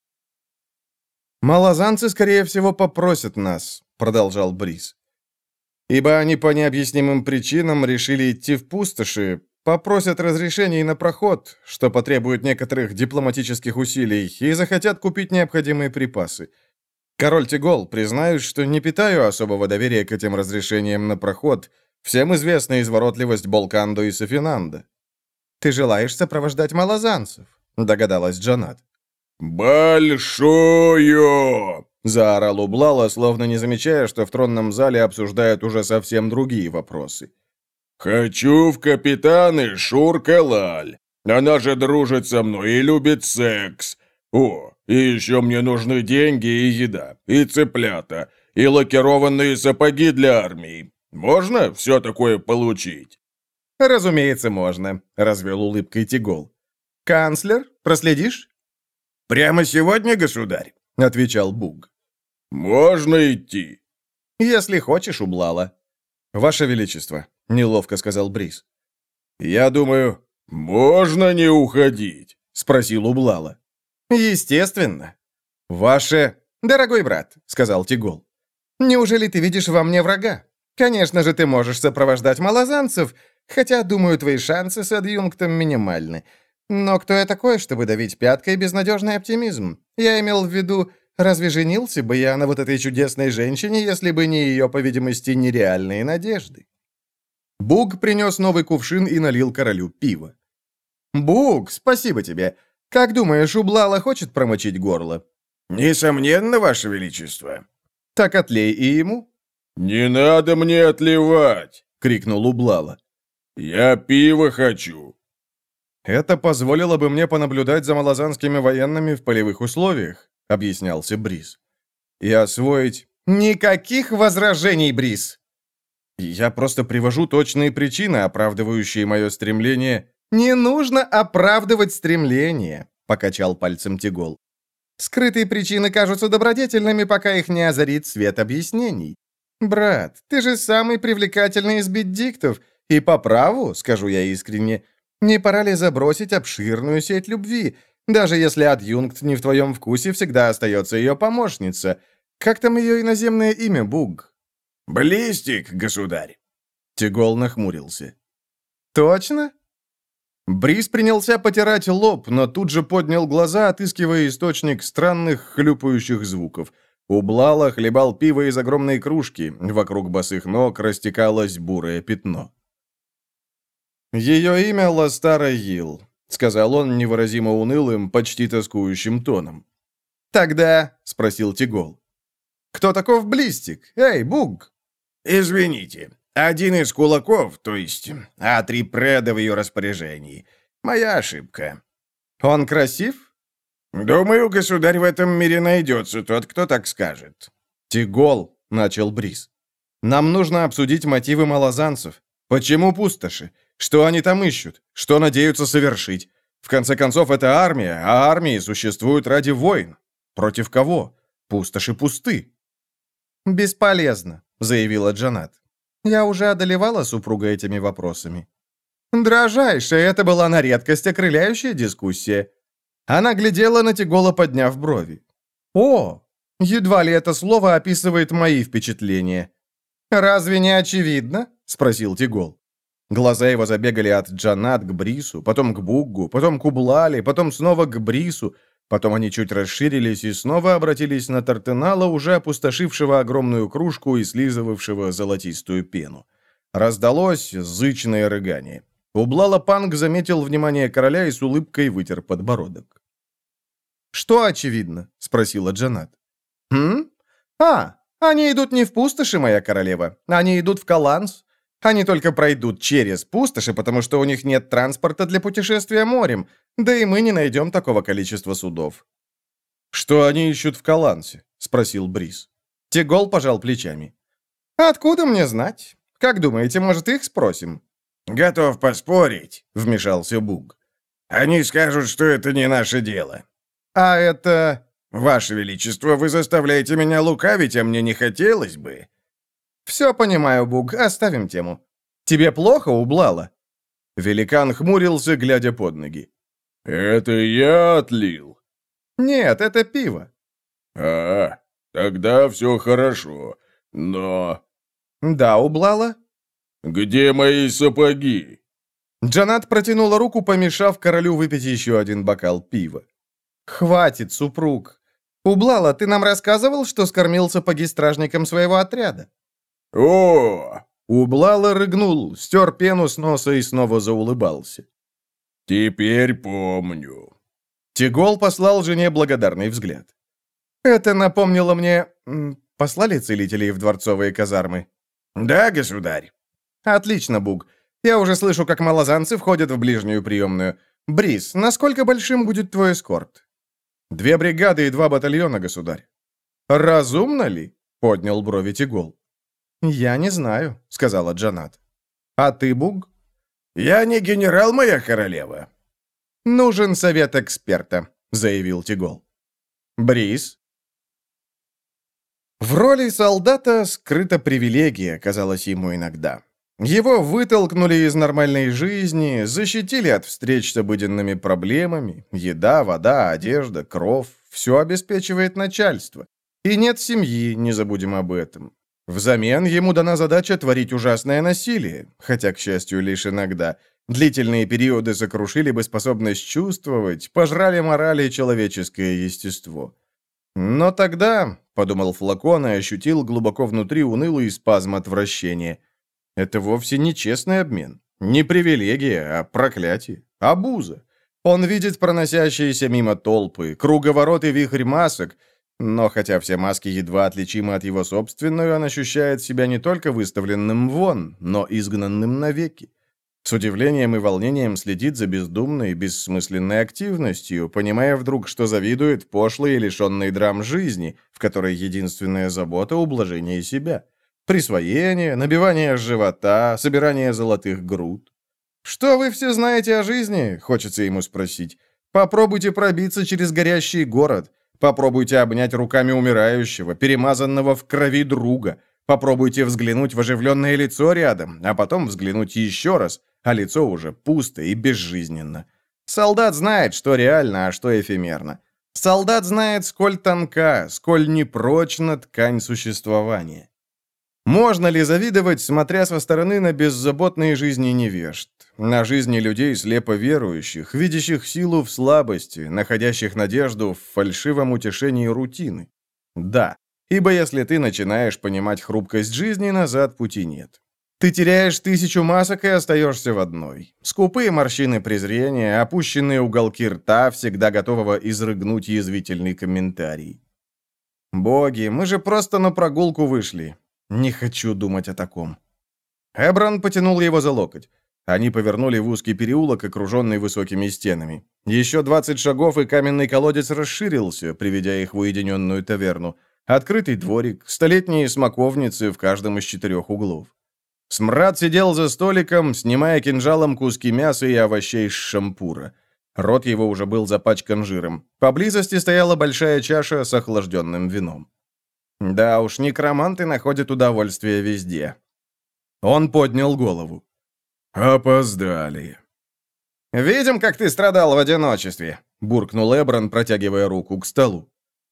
Speaker 4: «Малозанцы, скорее всего, попросят нас», — продолжал Брис. «Ибо они по необъяснимым причинам решили идти в пустоши, попросят разрешений на проход, что потребует некоторых дипломатических усилий, и захотят купить необходимые припасы. Король Тигол, признаюсь, что не питаю особого доверия к этим разрешениям на проход. Всем известна изворотливость Болкандо и Софинанда». «Ты желаешь сопровождать малозанцев?» — догадалась Джанат.
Speaker 2: «Большую!» —
Speaker 4: заорал Ублала, словно не замечая, что в тронном зале обсуждают уже совсем другие вопросы.
Speaker 2: «Хочу в капитаны Шур-Келаль. Она же дружит со мной и любит секс. О, и еще мне нужны деньги и еда, и цыплята, и лакированные сапоги для армии. Можно все такое получить?»
Speaker 4: «Разумеется, можно», — развел улыбкой Тигол. «Канцлер, проследишь?»
Speaker 3: «Прямо сегодня, государь?»
Speaker 4: — отвечал Буг.
Speaker 2: «Можно идти?»
Speaker 4: «Если хочешь, Ублала». «Ваше Величество», — неловко сказал Брис. «Я думаю...»
Speaker 2: «Можно не уходить?»
Speaker 4: — спросил Ублала. «Естественно». «Ваше...» «Дорогой брат», — сказал Тигол. «Неужели ты видишь во мне врага? Конечно же, ты можешь сопровождать малозанцев, хотя, думаю, твои шансы с адъюнктом минимальны. Но кто я такой, чтобы давить пяткой безнадежный оптимизм? Я имел в виду, разве женился бы я на вот этой чудесной женщине, если бы не ее, по видимости, нереальные надежды?» Буг принес новый кувшин и налил королю пиво. «Буг, спасибо тебе. Как думаешь, Ублала хочет промочить горло?»
Speaker 3: «Несомненно, Ваше Величество».
Speaker 4: «Так отлей и ему».
Speaker 2: «Не надо мне отливать!» — крикнул Ублала. «Я пиво хочу!»
Speaker 4: «Это позволило бы мне понаблюдать за малозанскими военными в полевых условиях», — объяснялся Брис. «И освоить...» «Никаких возражений, Брис!» «Я просто привожу точные причины, оправдывающие мое стремление...» «Не нужно оправдывать стремление», — покачал пальцем Тигол. «Скрытые причины кажутся добродетельными, пока их не озарит свет объяснений. Брат, ты же самый привлекательный из беддиктов, и по праву, скажу я искренне, не пора ли забросить обширную сеть любви, даже если адъюнкт не в твоем вкусе, всегда остается ее помощница. Как там ее иноземное имя, Буг?»
Speaker 3: «Баллистик, государь».
Speaker 4: Тигол нахмурился. «Точно?» Брис принялся потирать лоб, но тут же поднял глаза, отыскивая источник странных хлюпающих звуков. Ублала хлебал пиво из огромной кружки, вокруг босых ног растекалось бурое пятно. «Ее имя Ластара Йил», — сказал он невыразимо унылым, почти тоскующим тоном. «Тогда», — спросил Тигол, — «кто таков Блистик? Эй, Буг!»
Speaker 3: «Извините, один из кулаков, то есть Атрипреда в ее распоряжении. Моя ошибка».
Speaker 4: «Он красив?»
Speaker 3: «Думаю, государь, в этом мире найдется тот, кто так скажет».
Speaker 4: «Тигол», — начал Брис, — «нам нужно обсудить мотивы малозанцев. Почему пустоши? Что они там ищут? Что надеются совершить? В конце концов, это армия, а армии существуют ради войн. Против кого? Пустоши пусты». «Бесполезно», — заявила Джанат. «Я уже одолевала супруга этими вопросами». «Дрожайшая, это была на редкость окрыляющая дискуссия». Она глядела на Тигола, подняв брови. «О, едва ли это слово описывает мои впечатления». «Разве не очевидно?» — спросил Тигол. Глаза его забегали от Джанат к Брису, потом к Буггу, потом к Ублале, потом снова к Брису, потом они чуть расширились и снова обратились на Тартенала, уже опустошившего огромную кружку и слизывавшего золотистую пену. Раздалось зычное рыгание. Ублала Панг заметил внимание короля и с улыбкой вытер подбородок. «Что очевидно?» — спросила Джанат. «Хм? А, они идут не в пустоши, моя королева. Они идут в Каланс. Они только пройдут через пустоши, потому что у них нет транспорта для путешествия морем, да и мы не найдем такого количества судов». «Что они ищут в Калансе?» — спросил Брис. Тигол пожал плечами. «Откуда мне знать? Как думаете, может, их спросим?»
Speaker 3: «Готов поспорить», —
Speaker 4: вмешался Буг.
Speaker 3: «Они скажут, что это не наше дело».
Speaker 4: «А это...»
Speaker 3: «Ваше Величество, вы заставляете меня лукавить, а мне не хотелось бы».
Speaker 4: «Все понимаю, Буг, оставим тему. Тебе плохо, Ублала?» Великан хмурился, глядя под ноги.
Speaker 2: «Это я отлил?»
Speaker 4: «Нет, это пиво».
Speaker 2: «А, тогда все хорошо, но...»
Speaker 4: «Да, Ублала?»
Speaker 2: «Где мои сапоги?»
Speaker 4: Джанат протянула руку, помешав королю выпить еще один бокал пива. «Хватит, супруг. Ублала, ты нам рассказывал, что скормил сапоги стражникам своего отряда?»
Speaker 2: «О!»
Speaker 4: Ублала рыгнул, стер пену с носа и снова заулыбался.
Speaker 2: «Теперь помню».
Speaker 4: Тигол послал жене благодарный взгляд. «Это напомнило мне... Послали целителей в дворцовые казармы?»
Speaker 3: «Да, государь».
Speaker 4: «Отлично, Буг. Я уже слышу, как малозанцы входят в ближнюю приемную. Брис, насколько большим будет твой эскорт?» «Две бригады и два батальона, государь». «Разумно ли?» — поднял брови Тигол. «Я не знаю», — сказала Джанат. «А ты, Буг?»
Speaker 3: «Я не генерал, моя королева».
Speaker 4: «Нужен совет эксперта», — заявил Тигол. «Брис?» В роли солдата скрыта привилегия, казалось ему иногда. Его вытолкнули из нормальной жизни, защитили от встреч с обыденными проблемами. Еда, вода, одежда, кров — все обеспечивает начальство. И нет семьи, не забудем об этом. Взамен ему дана задача творить ужасное насилие, хотя, к счастью, лишь иногда. Длительные периоды сокрушили бы способность чувствовать, пожрали мораль и человеческое естество. Но тогда, — подумал Флакон и ощутил глубоко внутри унылый спазм отвращения, — это вовсе не честный обмен, не привилегия, а проклятие, обуза. Он видит проносящиеся мимо толпы, круговорот и вихрь масок, но хотя все маски едва отличимы от его собственной, он ощущает себя не только выставленным вон, но изгнанным навеки. С удивлением и волнением следит за бездумной, бессмысленной активностью, понимая вдруг, что завидует пошлой и лишенной драм жизни, в которой единственная забота — ублажение себя. Присвоение, набивание живота, собирание золотых груд. «Что вы все знаете о жизни?» — хочется ему спросить. «Попробуйте пробиться через горящий город. Попробуйте обнять руками умирающего, перемазанного в крови друга. Попробуйте взглянуть в оживленное лицо рядом, а потом взглянуть еще раз, а лицо уже пусто и безжизненно. Солдат знает, что реально, а что эфемерно. Солдат знает, сколь тонка, сколь непрочна ткань существования. Можно ли завидовать, смотря со стороны на беззаботные жизни невежд, на жизни людей слепо верующих, видящих силу в слабости, находящих надежду в фальшивом утешении рутины? Да, ибо если ты начинаешь понимать хрупкость жизни, назад пути нет. Ты теряешь тысячу масок и остаешься в одной. Скупые морщины презрения, опущенные уголки рта, всегда готового изрыгнуть язвительный комментарий. «Боги, мы же просто на прогулку вышли. Не хочу думать о таком». Эброн потянул его за локоть. Они повернули в узкий переулок, окруженный высокими стенами. Еще двадцать шагов, и каменный колодец расширился, приведя их в уединенную таверну. Открытый дворик, столетние смоковницы в каждом из четырех углов. Смрад сидел за столиком, снимая кинжалом куски мяса и овощей с шампура. Рот его уже был запачкан жиром. Поблизости стояла большая чаша с охлажденным вином. Да уж, некроманты находят удовольствие везде. Он поднял голову. «Опоздали». «Видим, как ты страдал в одиночестве», — буркнул Эброн, протягивая руку к столу.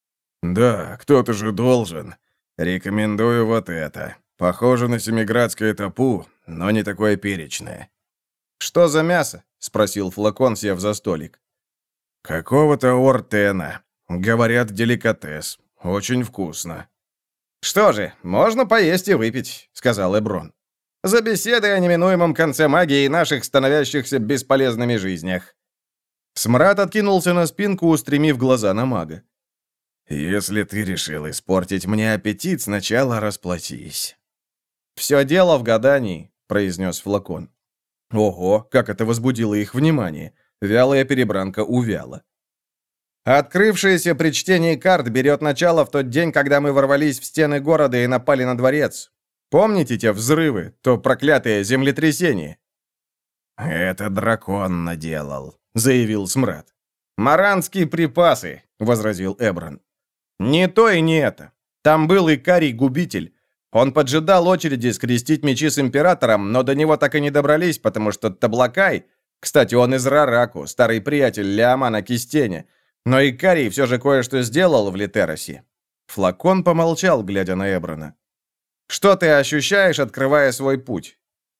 Speaker 4: «Да, кто-то же должен. Рекомендую вот это. Похоже на семиградское топу, но не такое перечное». «Что за мясо?» — спросил Флакон, сев за столик. «Какого-то ортена. Говорят, деликатес. Очень вкусно». «Что же, можно поесть и выпить», — сказал Эброн. «За беседы о неминуемом конце магии и наших становящихся бесполезными жизнях». Смрад откинулся на спинку, устремив глаза на мага. «Если ты решил испортить мне аппетит, сначала расплатись». «Все дело в гадании», — произнес Флакон. Ого, как это возбудило их внимание. Вялая перебранка увяла. «Открывшееся при чтении карт берет начало в тот день, когда мы ворвались в стены города и напали на дворец. Помните те взрывы, то проклятое землетрясение?» «Это дракон наделал», — заявил Смрад. «Маранские припасы», — возразил Эброн. «Не то и не это. Там был Икарий-губитель. Он поджидал очереди скрестить мечи с императором, но до него так и не добрались, потому что Таблакай... Кстати, он из Рараку, старый приятель Леомана Кистеня. Но Икарий все же кое-что сделал в Литеросе». Флакон помолчал, глядя на Эброна. «Что ты ощущаешь, открывая свой путь?»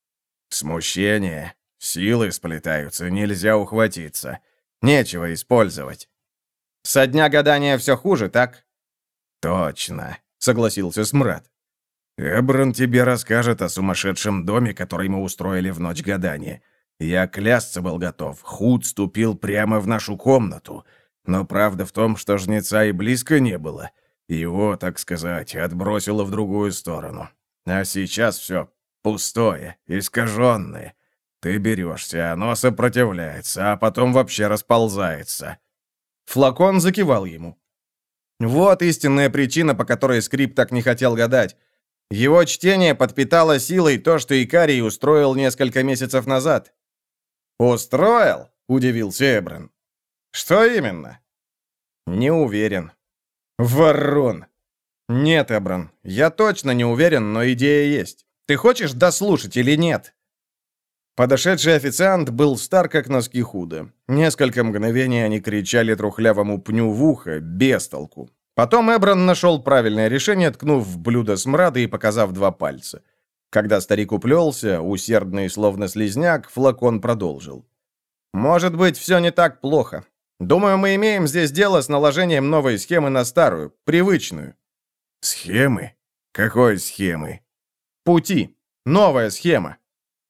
Speaker 4: «Смущение. Силы сплетаются, нельзя ухватиться. Нечего использовать». «Со дня гадания все хуже, так?» «Точно», — согласился Смрад. «Эброн тебе расскажет о сумасшедшем доме, который мы устроили в ночь гадания. Я клясться был готов. Худ ступил прямо в нашу комнату. Но правда в том, что жнеца и близко не было. Его, так сказать, отбросило в другую сторону. А сейчас все пустое, искаженное. Ты берешься, оно сопротивляется, а потом вообще расползается». Флакон закивал ему. «Вот истинная причина, по которой Скрип так не хотел гадать. Его чтение подпитало силой то, что Икарий устроил несколько месяцев назад». «Устроил?» — удивился Эброн. «Что именно?» «Не уверен». «Ворон!» «Нет, Эброн, я точно не уверен, но идея есть. Ты хочешь дослушать или нет?» Подошедший официант был стар, как носки Худа. Несколько мгновений они кричали трухлявому пню в ухо, без толку. Потом Эброн нашел правильное решение, ткнув в блюдо Смрада и показав два пальца. Когда старик уплелся, усердный, словно слизняк, Флакон продолжил. «Может быть, все не так плохо. Думаю, мы имеем здесь дело с наложением новой схемы на старую, привычную». «Схемы? Какой схемы?» «Пути. Новая схема».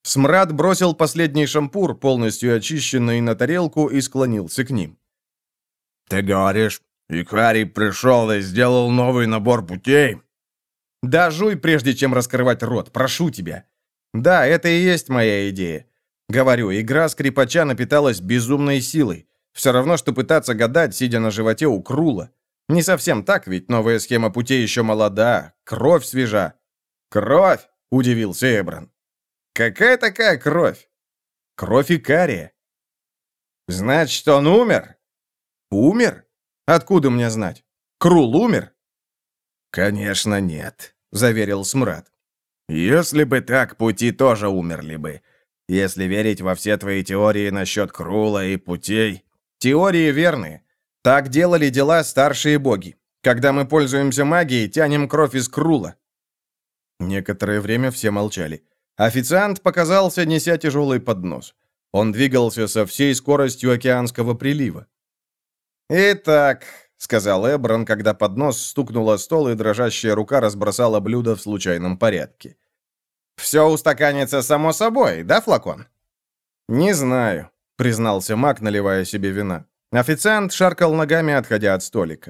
Speaker 4: Смрад бросил последний шампур, полностью очищенный, на тарелку и склонился к ним.
Speaker 3: «Ты говоришь, Икарий пришел и сделал новый набор путей?»
Speaker 4: «Да жуй, прежде чем раскрывать рот, прошу тебя. Да, это и есть моя идея. Говорю, игра скрипача напиталась безумной силой. Все равно, что пытаться гадать, сидя на животе у Крула. Не совсем так, ведь новая схема путей еще молода, кровь свежа». «Кровь?» — удивился Эбран. «Какая такая кровь?» «Кровь Икария». «Значит, он умер?» «Умер? Откуда мне знать? Крул умер?»
Speaker 3: «Конечно нет», —
Speaker 4: заверил Смрад.
Speaker 3: «Если бы так, пути тоже умерли бы. Если верить во все твои теории насчет Крула и путей...»
Speaker 4: «Теории верные. Так делали дела старшие боги. Когда мы пользуемся магией, тянем кровь из Крула». Некоторое время все молчали. Официант показался, неся тяжелый поднос. Он двигался со всей скоростью океанского прилива. «Итак», — сказал Эбран, когда поднос стукнул о стол, и дрожащая рука разбросала блюдо в случайном порядке. «Все устаканится само собой, да, флакон?» «Не знаю», — признался маг, наливая себе вина. Официант шаркал ногами, отходя от столика.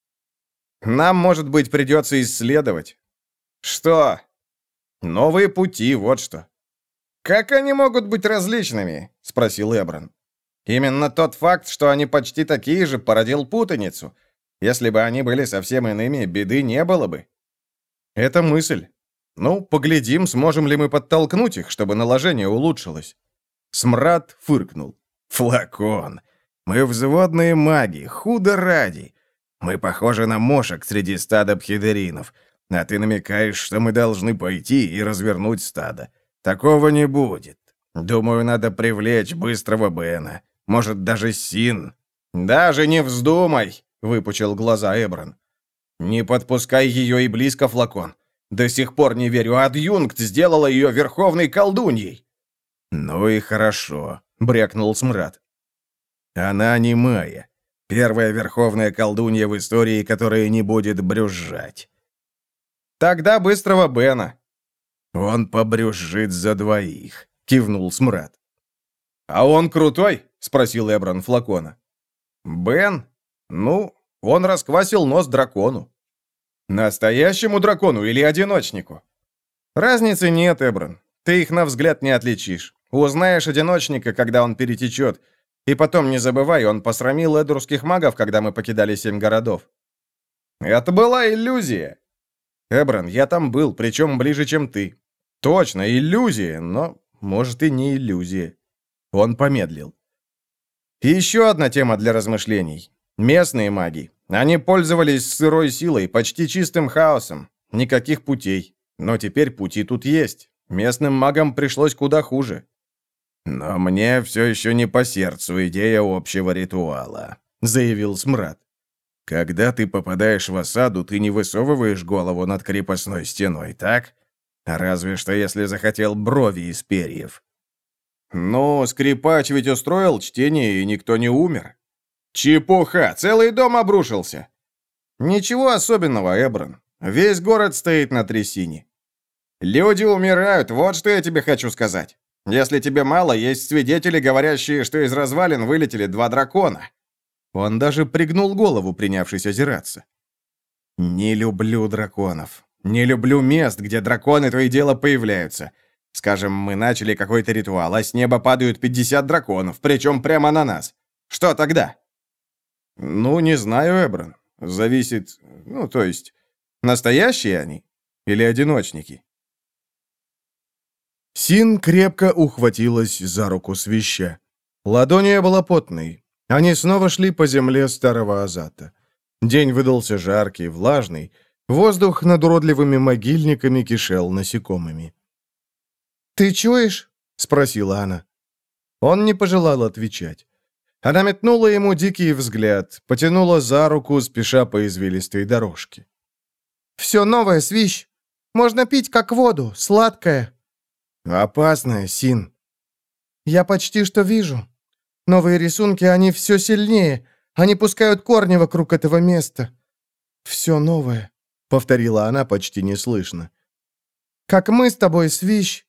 Speaker 4: «Нам, может быть, придется исследовать». «Что?» «Новые пути, вот что». «Как они могут быть различными?» — спросил Эбран. «Именно тот факт, что они почти такие же, породил путаницу. Если бы они были совсем иными, беды не было бы». «Это мысль. Ну, поглядим, сможем ли мы подтолкнуть их, чтобы наложение улучшилось». Смрад фыркнул.
Speaker 3: «Флакон. Мы взводные маги, худо ради. Мы похожи на мошек среди стада пхидеринов. А ты намекаешь, что мы должны пойти и развернуть стадо. Такого не будет. Думаю, надо привлечь быстрого Бена. Может, даже Син».
Speaker 4: «Даже не вздумай!» — выпучил глаза Эбран. «Не подпускай ее и близко, флакон. До сих пор не верю, адъюнкт сделала ее верховной колдуньей».
Speaker 3: «Ну и хорошо», — брякнул Смрад. «Она немая. Первая верховная колдунья в истории, которая не будет брюзжать».
Speaker 4: «Тогда быстрого Бена».
Speaker 3: «Он побрюзжит за двоих», — кивнул Смрад.
Speaker 4: «А он крутой?» — спросил Эбран флакона. «Бен? Ну, он расквасил нос дракону». «Настоящему дракону или одиночнику?» «Разницы нет, Эбран. Ты их на взгляд не отличишь. Узнаешь одиночника, когда он перетечет. И потом не забывай, он посрамил эдурских магов, когда мы покидали семь городов». «Это была иллюзия». «Эбран, я там был, причем ближе, чем ты. Точно, иллюзия, но, может, и не иллюзия». Он помедлил. И еще одна тема для размышлений. Местные маги. Они пользовались сырой силой, почти чистым хаосом. Никаких путей. Но теперь пути тут есть. Местным магам пришлось куда хуже.
Speaker 3: «Но мне все еще не по сердцу идея общего ритуала», — заявил Смрад. «Когда ты попадаешь в осаду, ты не высовываешь голову над крепостной стеной, так? Разве что если захотел брови из перьев».
Speaker 4: «Ну, скрипач ведь устроил чтение, и никто не умер». «Чепуха! Целый дом обрушился!» «Ничего особенного, Эбран. Весь город стоит на трясине. Люди умирают, вот что я тебе хочу сказать. Если тебе мало, есть свидетели, говорящие, что из развалин вылетели два дракона». Он даже пригнул голову, принявшись озираться. «Не люблю драконов. Не люблю мест, где драконы то и дело появляются. Скажем, мы начали какой-то ритуал, а с неба падают пятьдесят драконов, причем прямо на нас. Что тогда?» «Ну, не знаю, Эбран. Зависит... Ну, то есть, настоящие они или одиночники?» Син крепко ухватилась за руку свища. Ладонь ее была потной. Они снова шли по земле старого Азата. День выдался жаркий, влажный. Воздух над уродливыми могильниками кишел насекомыми. «Ты чуешь?» — спросила она. Он не пожелал отвечать. Она метнула ему дикий взгляд, потянула за руку, спеша по извилистой дорожке. «Все новое, свищ. Можно пить, как воду, сладкое». «Опасное, Син». «Я почти что вижу. Новые рисунки, они все сильнее. Они пускают корни вокруг этого места. Все новое», — повторила она почти неслышно. «Как мы с тобой, свищ.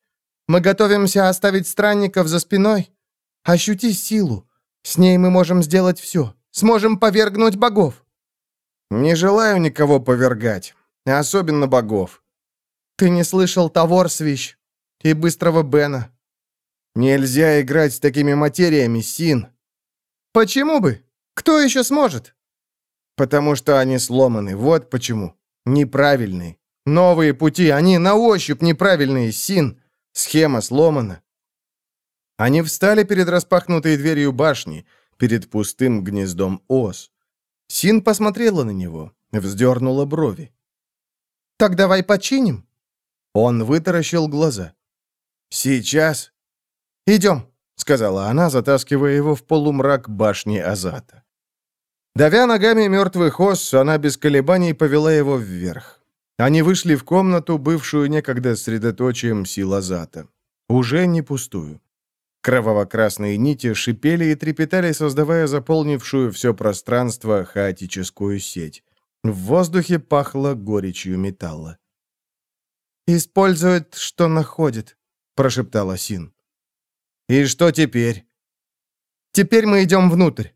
Speaker 4: Мы готовимся оставить странников за спиной. Ощути силу. С ней мы можем сделать все. Сможем повергнуть богов».
Speaker 2: «Не желаю никого повергать, особенно богов».
Speaker 4: «Ты не слышал Таворсвищ и Быстрого Бена?»
Speaker 2: «Нельзя играть с такими материями, Син».
Speaker 4: «Почему бы? Кто еще сможет?»
Speaker 2: «Потому что они сломаны, вот почему. Неправильные.
Speaker 4: Новые пути, они на ощупь неправильные, Син. Схема сломана».
Speaker 2: Они встали перед распахнутой дверью башни, перед пустым гнездом ос. Син посмотрела на него, вздернула брови.
Speaker 4: «Так давай починим».
Speaker 2: Он вытаращил глаза. «Сейчас?»
Speaker 4: «Идем»,
Speaker 2: — сказала она, затаскивая его в полумрак башни Азата.
Speaker 4: Давя ногами мертвых ос, она без колебаний повела его вверх. Они вышли в комнату, бывшую некогда средоточием сил Азата. Уже не пустую. Кроваво-красные нити шипели и трепетали, создавая заполнившую все пространство хаотическую сеть. В воздухе пахло горечью металла. «Использует, что находит», — прошептала Син.
Speaker 2: «И что теперь?»
Speaker 4: «Теперь мы идем внутрь».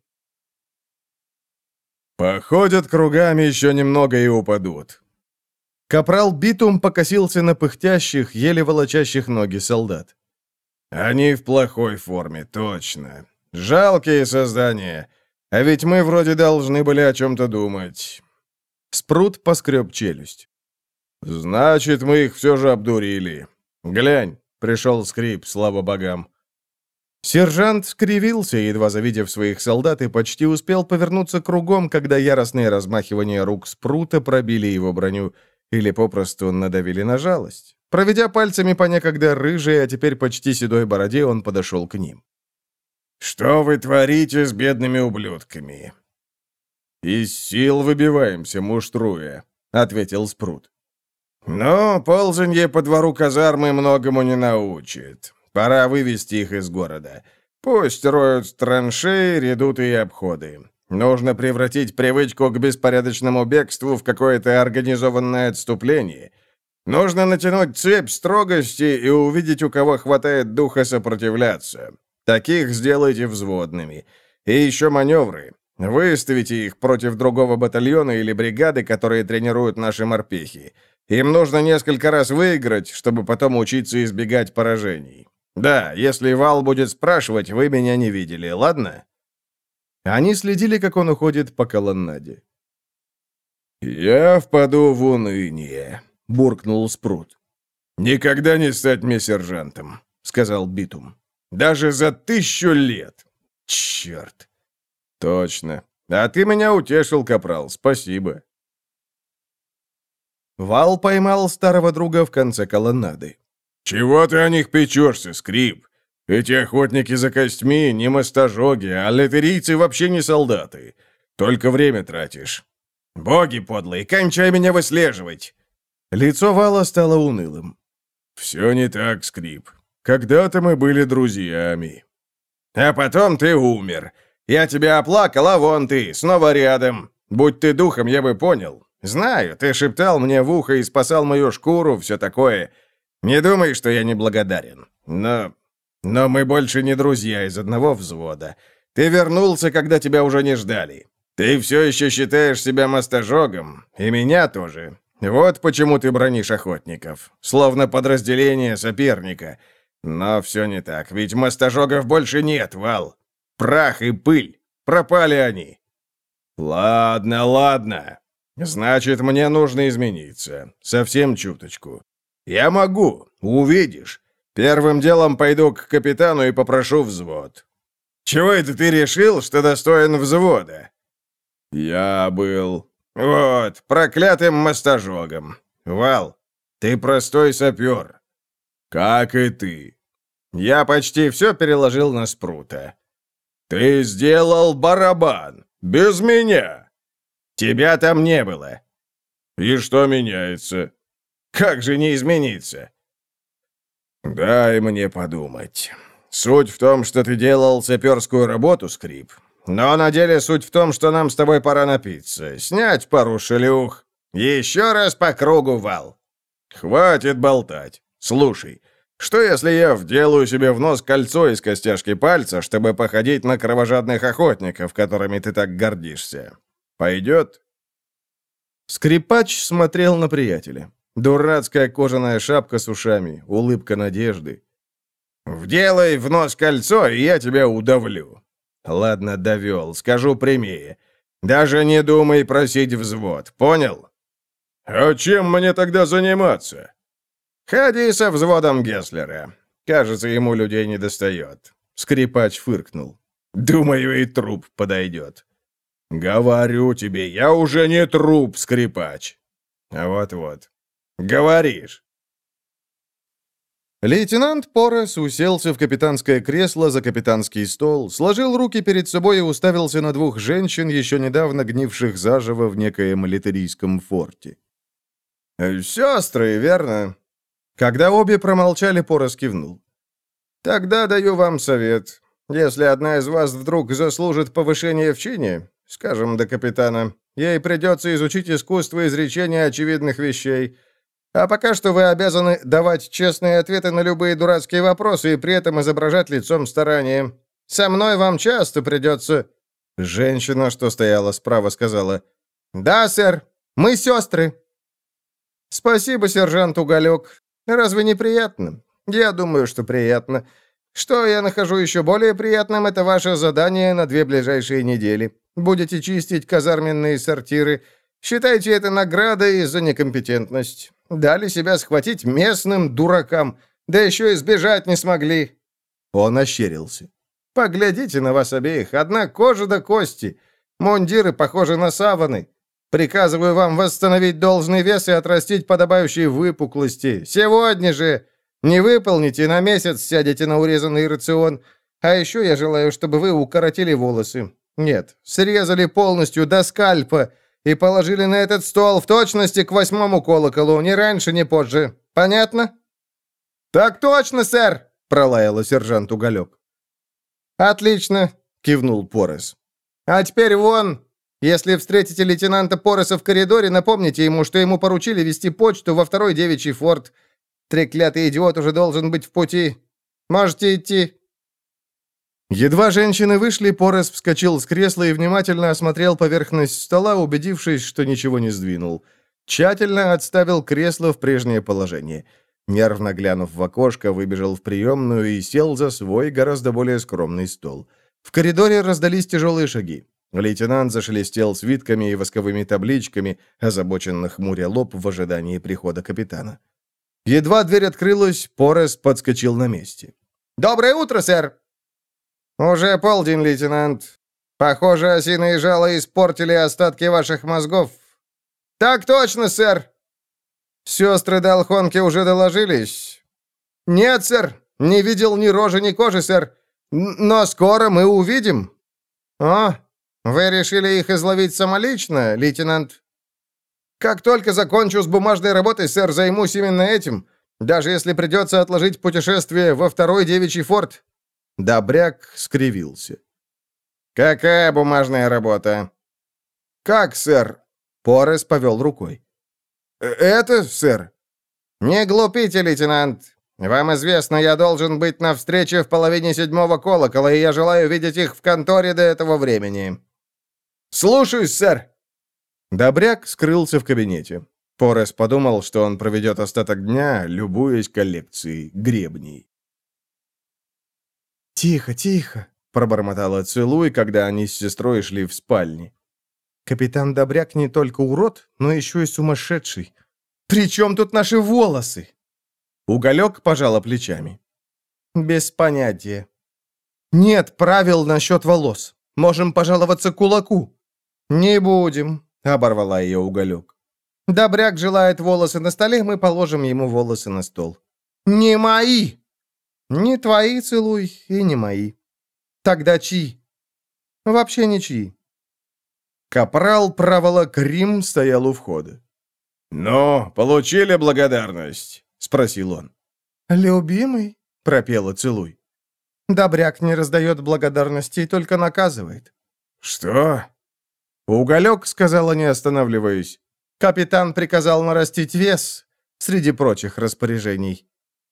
Speaker 1: «Походят кругами еще немного и упадут».
Speaker 2: Капрал Битум покосился на пыхтящих, еле волочащих ноги солдат.
Speaker 1: «Они в плохой форме, точно. Жалкие создания. А ведь мы вроде должны были о чем-то думать».
Speaker 2: Спрут поскреб челюсть.
Speaker 1: «Значит, мы их все же обдурили. Глянь, пришел скрип, слава богам».
Speaker 2: Сержант скривился, едва завидев своих солдат, и почти успел повернуться кругом, когда яростные размахивания рук Спрута пробили его броню или попросту надавили на жалость. Проведя пальцами по некогда рыжей, а теперь почти седой бороде, он подошел к ним.
Speaker 1: «Что вы творите с бедными ублюдками?» «Из сил выбиваемся, муштруя», — ответил Спрут. «Но ползанье по двору казармы многому не научит. Пора вывести их из города. Пусть роют траншеи, редуты и обходы. Нужно превратить привычку к беспорядочному бегству в какое-то организованное отступление. Нужно натянуть цепь строгости и увидеть, у кого хватает духа сопротивляться. Таких сделайте взводными. И еще маневры. Выставите их против другого батальона или бригады, которые тренируют наши морпехи. Им нужно несколько раз выиграть, чтобы потом учиться избегать поражений. Да, если Вал будет спрашивать, вы меня не видели, ладно?»
Speaker 2: Они следили, как он уходит по колоннаде.
Speaker 1: «Я впаду в уныние», — буркнул Спрут. «Никогда не стать мне сержантом», — сказал Битум. «Даже за тысячу лет! Черт!» «Точно. А ты меня утешил, капрал, спасибо».
Speaker 2: Вал поймал старого друга в конце колоннады.
Speaker 1: «Чего ты о них печешься, Скрип? Эти охотники за костьми не мастожоги, а летерийцы вообще не солдаты. Только время тратишь. Боги подлые, кончай меня выслеживать!»
Speaker 2: Лицо Вала стало унылым.
Speaker 1: «Все не так, Скрип. Когда-то мы были друзьями. А потом ты умер. Я тебя оплакал, а вон ты, снова рядом. Будь ты духом, я бы понял. Знаю, ты шептал мне в ухо и спасал мою шкуру, все такое. Не думай, что я неблагодарен. Но... но мы больше не друзья из одного взвода. Ты вернулся, когда тебя уже не ждали. Ты все еще считаешь себя мастожогом, и меня тоже. Вот почему ты бронишь охотников. Словно подразделение соперника. Но все не так, ведь мастожогов больше нет, Вал. Прах и пыль. Пропали они. Ладно, ладно. Значит, мне нужно измениться. Совсем чуточку. Я могу, увидишь. Первым делом пойду к капитану и попрошу взвод. Чего это ты решил, что достоин взвода? Я был... Вот, проклятым мастожогом. Вал, ты простой сапер. Как и ты. Я почти все переложил на Спрута. Ты сделал барабан. Без меня. Тебя там не было. И что меняется? Как же не измениться? Дай мне подумать. Суть в том, что ты делал саперскую работу, Скрип. Но на деле суть в том, что нам с тобой пора напиться, снять пару шлюх. Еще раз по кругу, Вал. Хватит болтать. Слушай,
Speaker 3: Что, если я вделаю себе в нос кольцо из костяшки пальца, чтобы походить на кровожадных охотников, которыми ты так гордишься? Пойдет?»
Speaker 1: Скрипач смотрел на приятеля. Дурацкая кожаная шапка с ушами, улыбка надежды.
Speaker 3: «Вделай в нос кольцо, и я тебя удавлю».
Speaker 1: «Ладно, довел, скажу прямее.
Speaker 3: Даже не думай просить взвод, понял?»
Speaker 2: «А чем мне тогда заниматься?»
Speaker 3: «Ходи со взводом Гесслера. Кажется, ему людей не достает».
Speaker 1: Скрипач фыркнул.
Speaker 3: «Думаю, и труп подойдет».
Speaker 2: «Говорю тебе, я уже не труп, скрипач».
Speaker 3: «Вот-вот. Говоришь».
Speaker 1: Лейтенант Порес уселся в капитанское кресло за капитанский стол, сложил руки перед собой и уставился на двух женщин, еще недавно гнивших заживо в некоем литерийском форте.
Speaker 3: «Сестры, верно?»
Speaker 1: Когда обе промолчали, Порос кивнул.
Speaker 3: «Тогда даю вам совет. Если одна из вас вдруг заслужит повышение в чине, скажем, до капитана, ей придется изучить искусство изречения очевидных вещей. А пока что вы обязаны давать честные ответы на любые дурацкие вопросы и при этом изображать лицом старание. Со мной вам часто придется...» Женщина, что стояла справа, сказала: «Да, сэр, мы сестры». «Спасибо, сержант Уголек. Разве не приятно? Я думаю, что приятно. Что я нахожу еще более приятным, это ваше задание на две ближайшие недели. Будете чистить казарменные сортиры. Считайте это наградой за некомпетентность. Дали себя схватить местным дуракам, да еще и сбежать не смогли». Он ощерился. «Поглядите на вас обеих. Одна кожа до кости. Мундиры похожи на саваны. Приказываю вам восстановить должный вес и отрастить подобающие выпуклости. Сегодня же! Не выполните, на месяц сядете на урезанный рацион. А еще я желаю, чтобы вы укоротили волосы. Нет, срезали полностью до скальпа и положили на этот стол в точности к восьмому колоколу, ни раньше, ни позже. Понятно?» «Так точно, сэр!» — пролаяла сержант Уголек. «Отлично!» — кивнул Порес. «А теперь вон! Если встретите лейтенанта Пореса в коридоре, напомните ему, что ему поручили вести почту во второй девичий форт. Треклятый идиот уже должен быть в пути. Можете идти». Едва женщины вышли, Порес вскочил с кресла и внимательно осмотрел поверхность стола, убедившись, что ничего не сдвинул. Тщательно отставил кресло в прежнее положение. Нервно глянув в окошко, выбежал в приемную и сел за свой, гораздо более скромный стол. В коридоре раздались тяжелые шаги. Лейтенант зашелестел свитками и восковыми табличками, озабоченно хмуря лоб в ожидании прихода капитана. Едва дверь открылась, Порес подскочил на месте. «Доброе утро, сэр!» «Уже полдень, лейтенант. Похоже, осиные жало испортили остатки ваших мозгов». «Так точно, сэр!» «Сестры Долхонки уже доложились?» «Нет, сэр. Не видел ни рожи, ни кожи, сэр. Но скоро мы увидим». «О, вы решили их изловить самолично, лейтенант?» «Как только закончу с бумажной работой, сэр, займусь именно этим, даже если придется отложить путешествие во второй девичий форт». Добряк скривился. «Какая бумажная работа?» «Как, сэр?» Порес повел рукой. «Это, сэр?» «Не глупите, лейтенант. Вам известно, я должен быть на встрече в половине седьмого колокола, и я желаю видеть их в конторе до этого времени». «Слушаюсь, сэр!» Добряк скрылся в кабинете. Порес подумал, что он проведет остаток дня, любуясь коллекцией гребней. «Тихо, тихо!» — пробормотала Целуй, когда они с сестрой шли в спальне. «Капитан Добряк не только урод, но еще и сумасшедший. При чем тут наши волосы?» Уголек пожала плечами. «Без понятия. Нет правил насчет волос. Можем пожаловаться кулаку». «Не будем», — оборвала ее Уголек. «Добряк желает волосы на столе, мы положим ему волосы на стол». «Не мои!» «Не твои, Целуй, и не мои». «Тогда чьи?» «Вообще ничьи». Капрал проволок Рим стоял у входа.
Speaker 2: «Ну, получили благодарность?» — спросил он.
Speaker 1: «Любимый?» — пропела Целуй. «Добряк не раздает благодарностей, только наказывает».
Speaker 2: «Что?»
Speaker 1: Уголек сказала, не останавливаясь. «Капитан приказал нарастить вес, среди прочих распоряжений».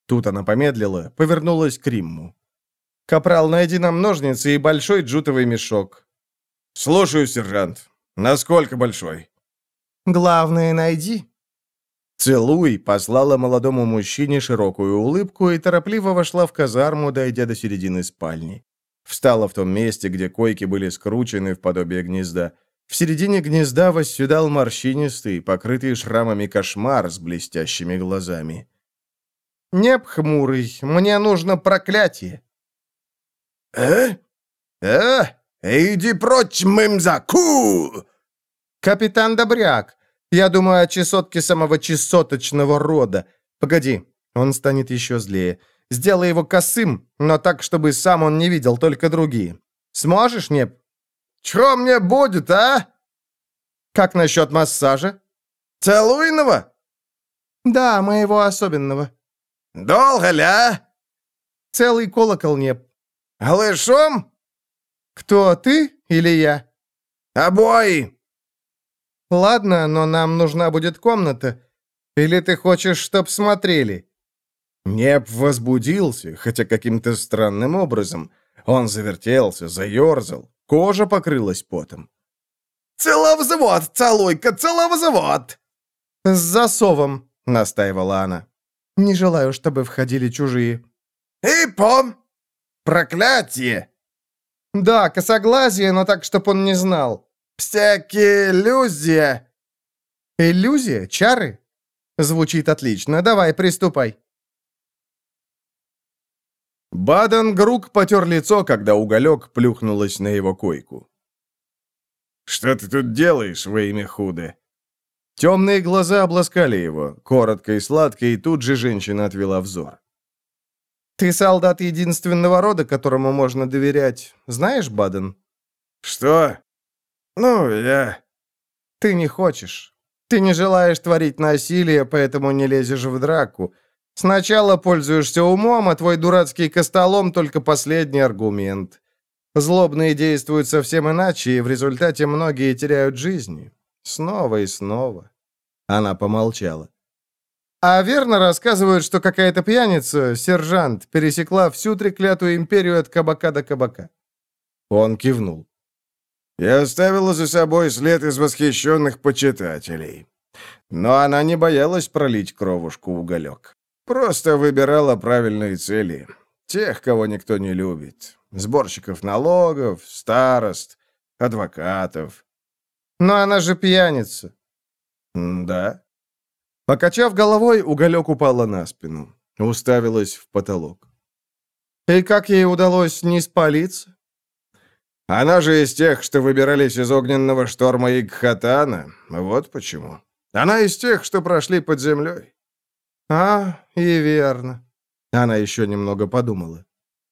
Speaker 4: Тут она помедлила, повернулась к Римму. «Капрал, найди нам ножницы и большой джутовый мешок».
Speaker 2: «Слушаю, сержант. Насколько большой?»
Speaker 4: «Главное, найди». «Целуй» послала молодому мужчине широкую улыбку и торопливо вошла в казарму, дойдя до середины спальни. Встала в том месте, где койки были скручены в подобие гнезда. В середине гнезда восседал морщинистый, покрытый шрамами кошмар с блестящими глазами. «Неб хмурый, мне нужно проклятие».
Speaker 2: «Э? Э? Иди прочь, мымзаку!»
Speaker 4: «Капитан Добряк, я думаю о чесотке самого чесоточного рода. Погоди, он станет еще злее. Сделай его косым, но так, чтобы сам он не видел, только другие. Сможешь, Неб?»
Speaker 2: «Чё мне будет, а?»
Speaker 4: «Как насчет массажа?»
Speaker 2: «Целуйного?»
Speaker 4: «Да, моего особенного».
Speaker 2: «Долго ли, а?»
Speaker 4: «Целый колокол, Неб».
Speaker 2: «Голышом?»
Speaker 4: «Кто, ты или я?»
Speaker 2: «Обои».
Speaker 4: «Ладно, но нам нужна будет комната. Или ты хочешь, чтоб смотрели?» Неб возбудился, хотя каким-то странным образом. Он завертелся, заерзал, кожа покрылась потом.
Speaker 2: «Целовзвод, целуйка, целовзвод!»
Speaker 4: «С засовом», — настаивала она. «Не желаю, чтобы входили чужие».
Speaker 2: «И пом! Проклятие!»
Speaker 4: «Да, косоглазие, но так, чтоб он не знал».
Speaker 2: «Всякие иллюзия!»
Speaker 4: «Иллюзия? Чары?» «Звучит отлично. Давай, приступай». Баден-Грук потер лицо, когда уголек плюхнулась на его койку.
Speaker 2: «Что ты тут делаешь во имя худо?»
Speaker 4: Темные глаза обласкали его, коротко и сладко, и тут же женщина отвела взор. «Ты солдат единственного рода, которому можно доверять. Знаешь, Баден?»
Speaker 2: «Что? Ну, я...»
Speaker 4: «Ты не хочешь. Ты не желаешь творить насилие, поэтому не лезешь в драку. Сначала пользуешься умом, а твой дурацкий костолом — только последний аргумент. Злобные действуют совсем иначе, и в результате многие теряют жизни. Снова и снова». Она помолчала. «А верно рассказывают, что какая-то пьяница, сержант, пересекла всю треклятую империю от кабака до кабака?» Он кивнул.
Speaker 2: «Я оставила за собой след из восхищенных почитателей.
Speaker 4: Но она не боялась пролить кровушку в уголек.
Speaker 2: Просто выбирала правильные цели. Тех, кого никто не любит. Сборщиков налогов, старост, адвокатов».
Speaker 4: «Но она же пьяница».
Speaker 2: «Да».
Speaker 4: Покачав головой, уголек упала на спину. Уставилась в потолок. «И как ей удалось не спалиться?»
Speaker 2: «Она же из тех, что выбирались из огненного шторма Игхатана. Вот почему. Она из тех, что прошли под землей».
Speaker 4: «А, и верно». Она еще немного подумала.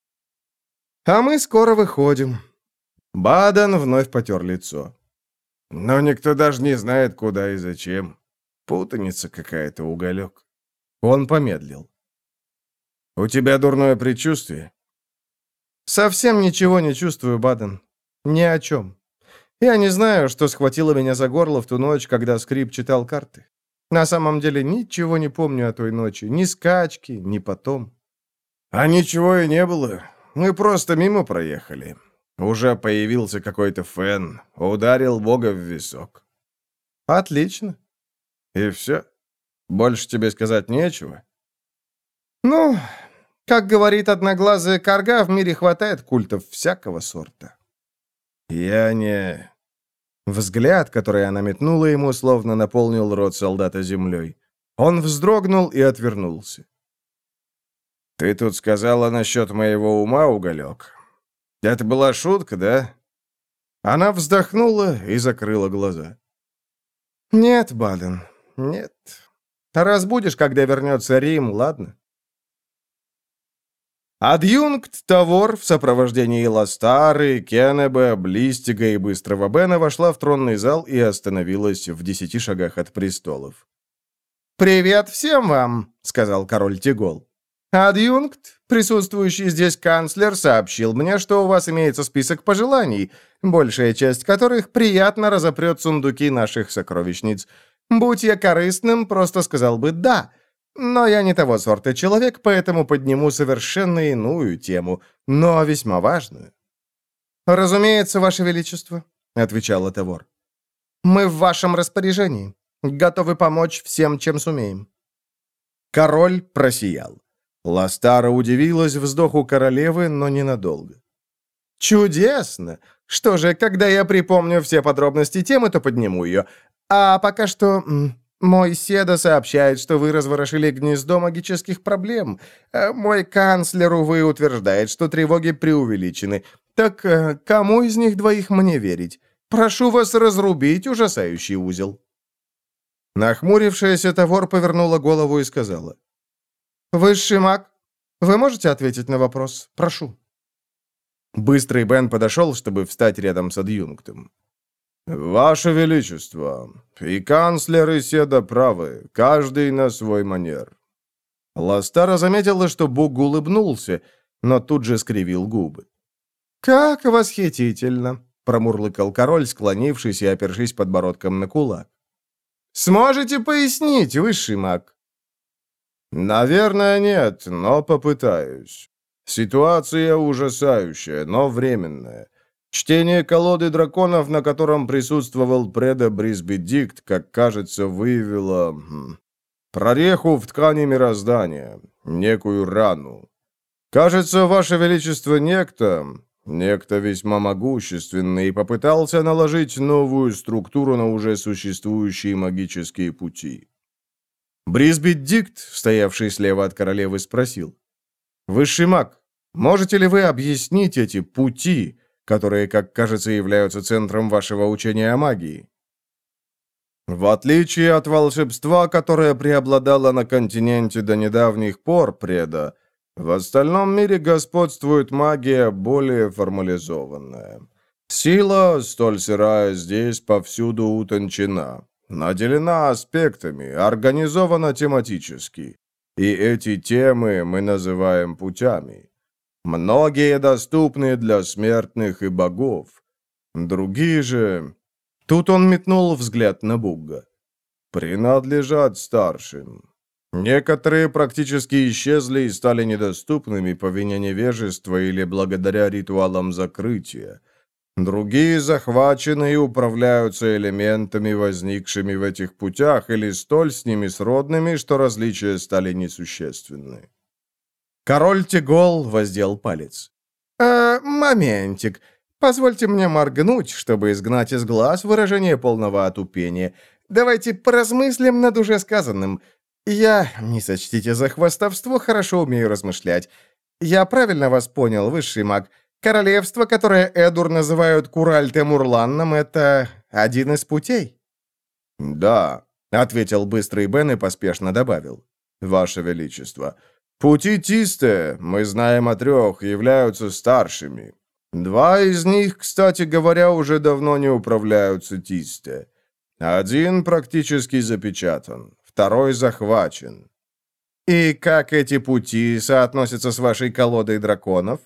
Speaker 4: «А мы скоро выходим». Баден вновь потер лицо.
Speaker 2: «Но никто даже не знает, куда и зачем. Путаница какая-то, уголек».
Speaker 4: Он помедлил.
Speaker 2: «У тебя дурное предчувствие?»
Speaker 4: «Совсем ничего не чувствую, Баден. Ни о чем. Я не знаю, что схватило меня за горло в ту ночь, когда Скрип читал карты. На самом деле ничего не помню о той ночи. Ни скачки, ни потом».
Speaker 2: «А ничего и не было. Мы просто мимо проехали. Уже появился какой-то фен. Ударил Бога в висок».
Speaker 4: «Отлично».
Speaker 2: «И все? Больше тебе сказать нечего?»
Speaker 4: «Ну, как говорит одноглазая карга, в мире хватает культов всякого сорта».
Speaker 2: «Я не...»
Speaker 4: Взгляд, который она метнула ему, словно наполнил рот солдата землей. Он вздрогнул и отвернулся.
Speaker 2: «Ты тут сказала насчет моего ума, уголек. Это была шутка, да?»
Speaker 4: Она вздохнула и закрыла глаза. «Нет, Баден, нет. Разбудишь, когда вернется Рим, ладно?» Адъюнкт Тавор в сопровождении Ластары, Кеннеба, Блистига и Быстрого Бена вошла в тронный зал и остановилась в десяти шагах от престолов. «Привет всем вам», — сказал король Тигол. «Адъюнкт, присутствующий здесь канцлер, сообщил мне, что у вас имеется список пожеланий, большая часть которых приятно разопрет сундуки наших сокровищниц. Будь я корыстным, просто сказал бы «да». Но я не того сорта человек, поэтому подниму совершенно иную тему, но весьма важную». «Разумеется, Ваше Величество», — отвечал Этавор. «Мы в вашем распоряжении. Готовы помочь всем, чем сумеем». Король просиял. Ластара удивилась вздоху королевы, но ненадолго. «Чудесно! Что же, когда я припомню все подробности темы, то подниму ее. А пока что... Мой Седа сообщает, что вы разворошили гнездо магических проблем. А мой канцлер, увы, утверждает, что тревоги преувеличены. Так кому из них двоих мне верить? Прошу вас разрубить ужасающий узел». Нахмурившаяся Тавор повернула голову и сказала: «Высший маг, вы можете ответить на вопрос? Прошу». Быстрый Бен подошел, чтобы встать рядом с адъюнктом. «Ваше Величество, и канцлер, и Седа правы, каждый на свой манер». Ластара заметила, что Буг улыбнулся, но тут же скривил губы. «Как восхитительно!» — промурлыкал король, склонившись и опершись подбородком на кулак. «Сможете пояснить, высший маг?»
Speaker 3: «Наверное, нет, но попытаюсь. Ситуация ужасающая, но временная. Чтение колоды драконов, на котором присутствовал преда Брисби Дикт, как кажется, выявило хм, прореху в ткани мироздания, некую рану. Кажется, Ваше Величество, некто, некто весьма могущественный, попытался наложить новую структуру на уже существующие магические пути».
Speaker 4: Брисби Дикт, стоявший слева от королевы, спросил: «Высший маг, можете ли вы объяснить эти пути, которые, как кажется, являются центром вашего учения о магии?»
Speaker 3: В отличие от волшебства, которое преобладало на континенте до недавних пор, преда, в остальном мире господствует магия более формализованная. Сила, столь сырая здесь, повсюду утончена, наделена аспектами, организована тематически. И эти темы мы называем путями. Многие доступны для смертных и богов. Другие же...
Speaker 4: Тут он метнул взгляд на Бугга.
Speaker 3: Принадлежат старшим. Некоторые практически исчезли и стали недоступными по вине невежества или благодаря ритуалам закрытия. Другие захвачены и управляются элементами, возникшими в этих путях, или столь с ними сродными, что различия стали несущественны.
Speaker 4: Король Тигол воздел палец. «Э, моментик. Позвольте мне моргнуть, чтобы изгнать из глаз выражение полного отупения. Давайте поразмыслим над уже сказанным. Я, не сочтите за хвастовство, хорошо умею размышлять. Я правильно вас понял, высший маг? Королевство, которое Эдур называют Кураль-Темурланном, это один из путей?»
Speaker 3: «Да», — ответил быстрый Бен и поспешно добавил. «Ваше Величество, пути Тисте, мы знаем о трех, являются старшими. Два из них, кстати говоря, уже давно не управляются Тисте. Один практически запечатан, второй захвачен».
Speaker 4: «И как эти пути соотносятся с вашей колодой драконов?»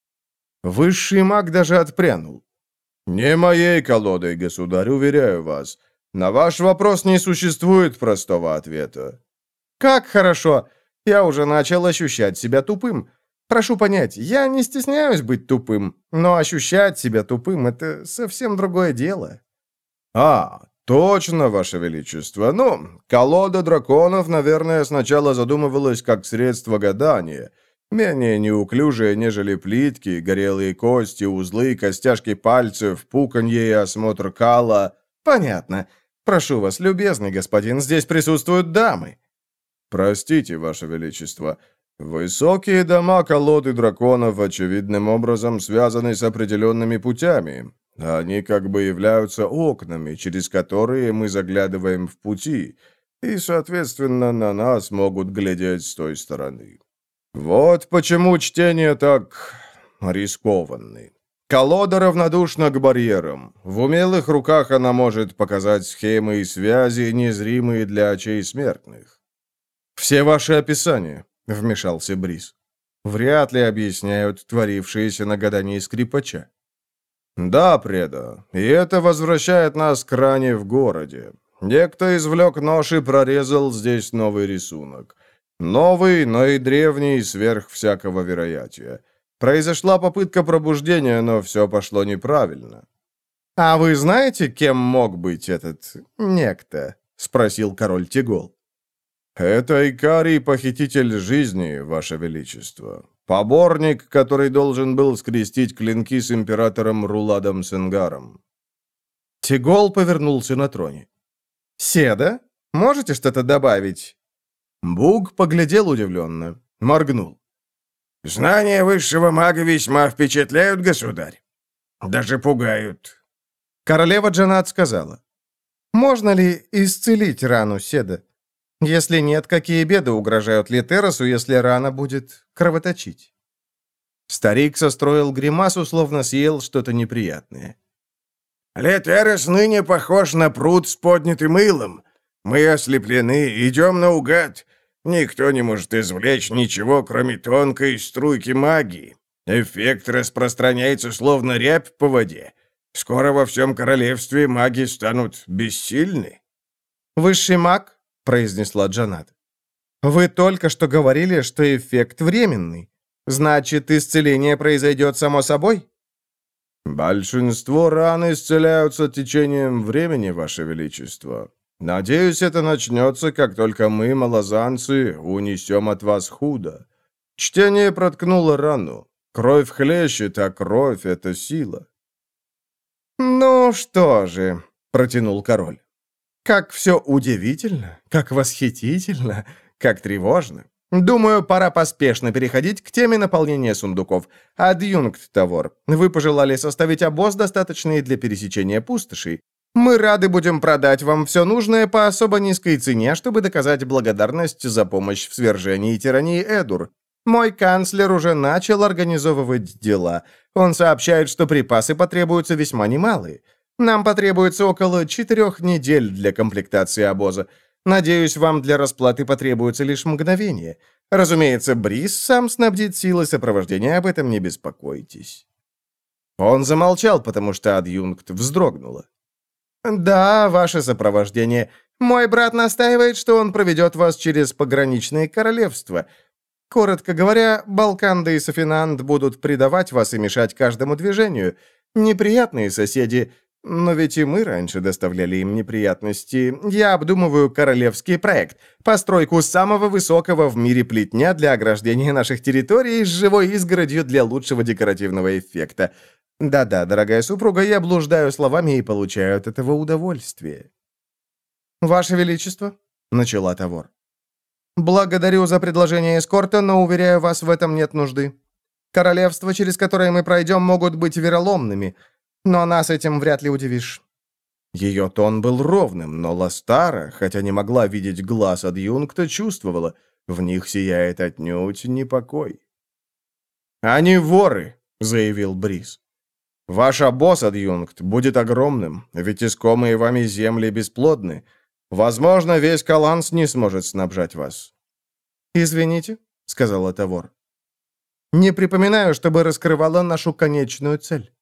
Speaker 3: Высший маг даже отпрянул. «Не моей колодой, государь, уверяю вас. На ваш вопрос не существует простого ответа».
Speaker 4: «Как хорошо! Я уже начал ощущать себя тупым. Прошу понять, я не стесняюсь быть тупым, но ощущать себя тупым — это совсем другое дело».
Speaker 3: «А, точно, Ваше Величество. Ну, колода драконов, наверное, сначала задумывалась как средство гадания». Менее неуклюжие, нежели плитки, горелые кости, узлы, костяшки пальцев, пуканье и осмотр кала.
Speaker 4: «Понятно. Прошу вас, любезный господин, здесь присутствуют дамы».
Speaker 3: «Простите, Ваше Величество. Высокие дома колоды драконов очевидным образом связаны с определенными путями. Они как бы являются окнами, через которые мы заглядываем в пути, и, соответственно, на нас могут глядеть с той стороны. Вот почему чтение так рискованно. Колода равнодушна к барьерам. В умелых руках она может показать схемы и связи, незримые для очей смертных».
Speaker 4: «Все ваши описания», — вмешался Брис, — «вряд ли объясняют творившееся на гадании скрипача».
Speaker 3: «Да, преда, и это возвращает нас к ране в городе. Некто извлек нож и прорезал здесь новый рисунок.
Speaker 1: Новый, но и древний, сверх всякого вероятия. Произошла попытка пробуждения, но все пошло неправильно.
Speaker 4: «А вы знаете, кем мог быть этот некто?» — спросил король Тигол.
Speaker 1: «Это Икарий, похититель жизни, Ваше Величество. Поборник, который должен был скрестить клинки с императором Руладом Сенгаром».
Speaker 4: Тигол повернулся на троне. «Седа, можете что-то добавить?»
Speaker 1: Буг поглядел удивленно, моргнул.
Speaker 3: «Знания высшего мага весьма впечатляют, государь. Даже пугают».
Speaker 4: Королева Джанат сказала. «Можно ли исцелить рану, Седа? Если нет, какие беды угрожают Литеросу, если рана будет кровоточить?» Старик состроил гримасу, словно съел что-то неприятное.
Speaker 3: «Литерос ныне похож на пруд с поднятым илом. Мы ослеплены, идем наугад. Никто не может извлечь ничего, кроме тонкой струйки магии. Эффект распространяется, словно рябь по воде. Скоро во всем королевстве маги станут бессильны».
Speaker 4: «Высший маг?» — произнесла Джанат. «Вы только что говорили, что эффект временный. Значит, исцеление произойдет само собой?»
Speaker 1: «Большинство ран исцеляются течением времени, Ваше Величество. Надеюсь, это начнется, как только мы, малозанцы, унесем от вас худо. Чтение проткнуло рану. Кровь хлещет, а кровь — это сила».
Speaker 4: «Ну что же», — протянул король. «Как все удивительно, как восхитительно, как тревожно. Думаю, пора поспешно переходить к теме наполнения сундуков. Адъюнкт Тавор, вы пожелали составить обоз, достаточный для пересечения пустошей. Мы рады будем продать вам все нужное по особо низкой цене, чтобы доказать благодарность за помощь в свержении тирании Эдур. Мой канцлер уже начал организовывать дела. Он сообщает, что припасы потребуются весьма немалые. Нам потребуется около четырех недель для комплектации обоза. Надеюсь, вам для расплаты потребуется лишь мгновение. Разумеется, Брис сам снабдит силой сопровождения, об этом не беспокойтесь». Он замолчал, потому что адъюнкт вздрогнула. «Да, ваше сопровождение. Мой брат настаивает, что он проведет вас через пограничные королевства. Коротко говоря, Балканда и Софинанд будут предавать вас и мешать каждому движению. Неприятные соседи, но ведь и мы раньше доставляли им неприятности. Я обдумываю королевский проект, постройку самого высокого в мире плетня для ограждения наших территорий с живой изгородью для лучшего декоративного эффекта. Да-да, дорогая супруга, я блуждаю словами и получаю от этого удовольствие». «Ваше Величество», — начала Тавор, — «благодарю за предложение эскорта, но, уверяю вас, в этом нет нужды. Королевства, через которые мы пройдем, могут быть вероломными, но нас этим вряд ли удивишь». Ее тон был ровным, но Ластара, хотя не могла видеть глаз адъюнкта, чувствовала, в них сияет отнюдь не покой. «Они воры», — заявил Брис. «Ваш обоз, адъюнкт, будет огромным, ведь искомые вами земли бесплодны. Возможно, весь Каланс не сможет снабжать вас». «Извините», — сказала Тавор. «Не припоминаю, чтобы раскрывала нашу конечную цель».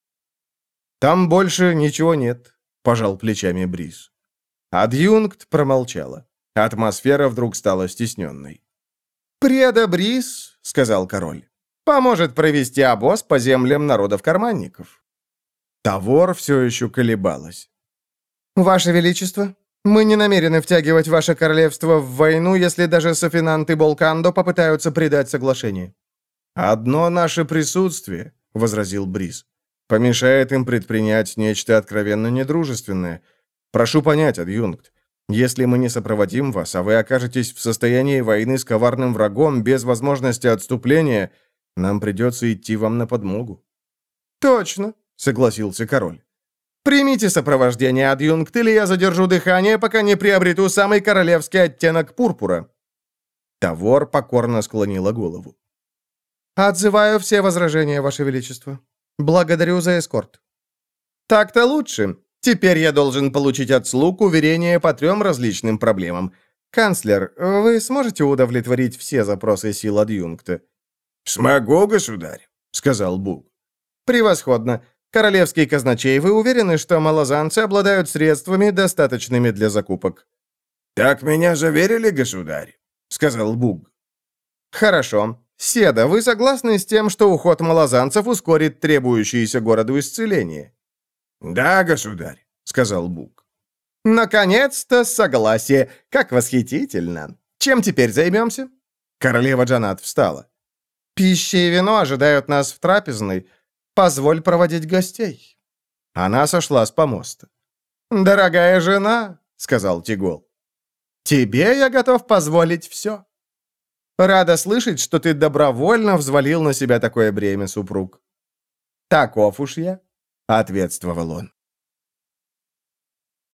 Speaker 4: «Там больше ничего нет», — пожал плечами Брис. Адъюнкт промолчала. Атмосфера вдруг стала стесненной. «Преда Брис», — сказал король, — «поможет провести обоз по землям народов-карманников». Тавор все еще колебалась. «Ваше Величество, мы не намерены втягивать ваше королевство в войну, если даже Софинант и Болкандо попытаются предать соглашение». «Одно наше присутствие», — возразил Брис, — «помешает им предпринять нечто откровенно недружественное. Прошу понять, адъюнкт, если мы не сопроводим вас, а вы окажетесь в состоянии войны с коварным врагом без возможности отступления, нам придется идти вам на подмогу». «Точно», — согласился король. «Примите сопровождение, адъюнкт, или я задержу дыхание, пока не приобрету самый королевский оттенок пурпура». Тавор покорно склонила голову. «Отзываю все возражения, Ваше Величество. Благодарю за эскорт». «Так-то лучше. Теперь я должен получить от слуг уверение по трем различным проблемам. Канцлер, вы сможете удовлетворить все запросы сил адъюнкта?»
Speaker 3: «Смогу, государь», — сказал Буг.
Speaker 4: «Превосходно. Королевский казначей, вы уверены, что малозанцы обладают средствами, достаточными для закупок?»
Speaker 3: «Так меня заверили, государь», — сказал Буг.
Speaker 4: Хорошо. Седа, вы согласны с тем, что уход малозанцев ускорит требующееся городу исцеление?
Speaker 3: «Да, государь», — сказал Бук.
Speaker 4: Наконец-то согласие. Как восхитительно. Чем теперь займемся? Королева Джанат встала. Пища и вино ожидают нас в трапезной. Позволь проводить гостей. Она сошла с помоста. «Дорогая жена», — сказал Тигол, — «тебе я готов позволить все». Рада слышать, что ты добровольно взвалил на себя такое бремя, супруг. «Таков уж я», — ответствовал он.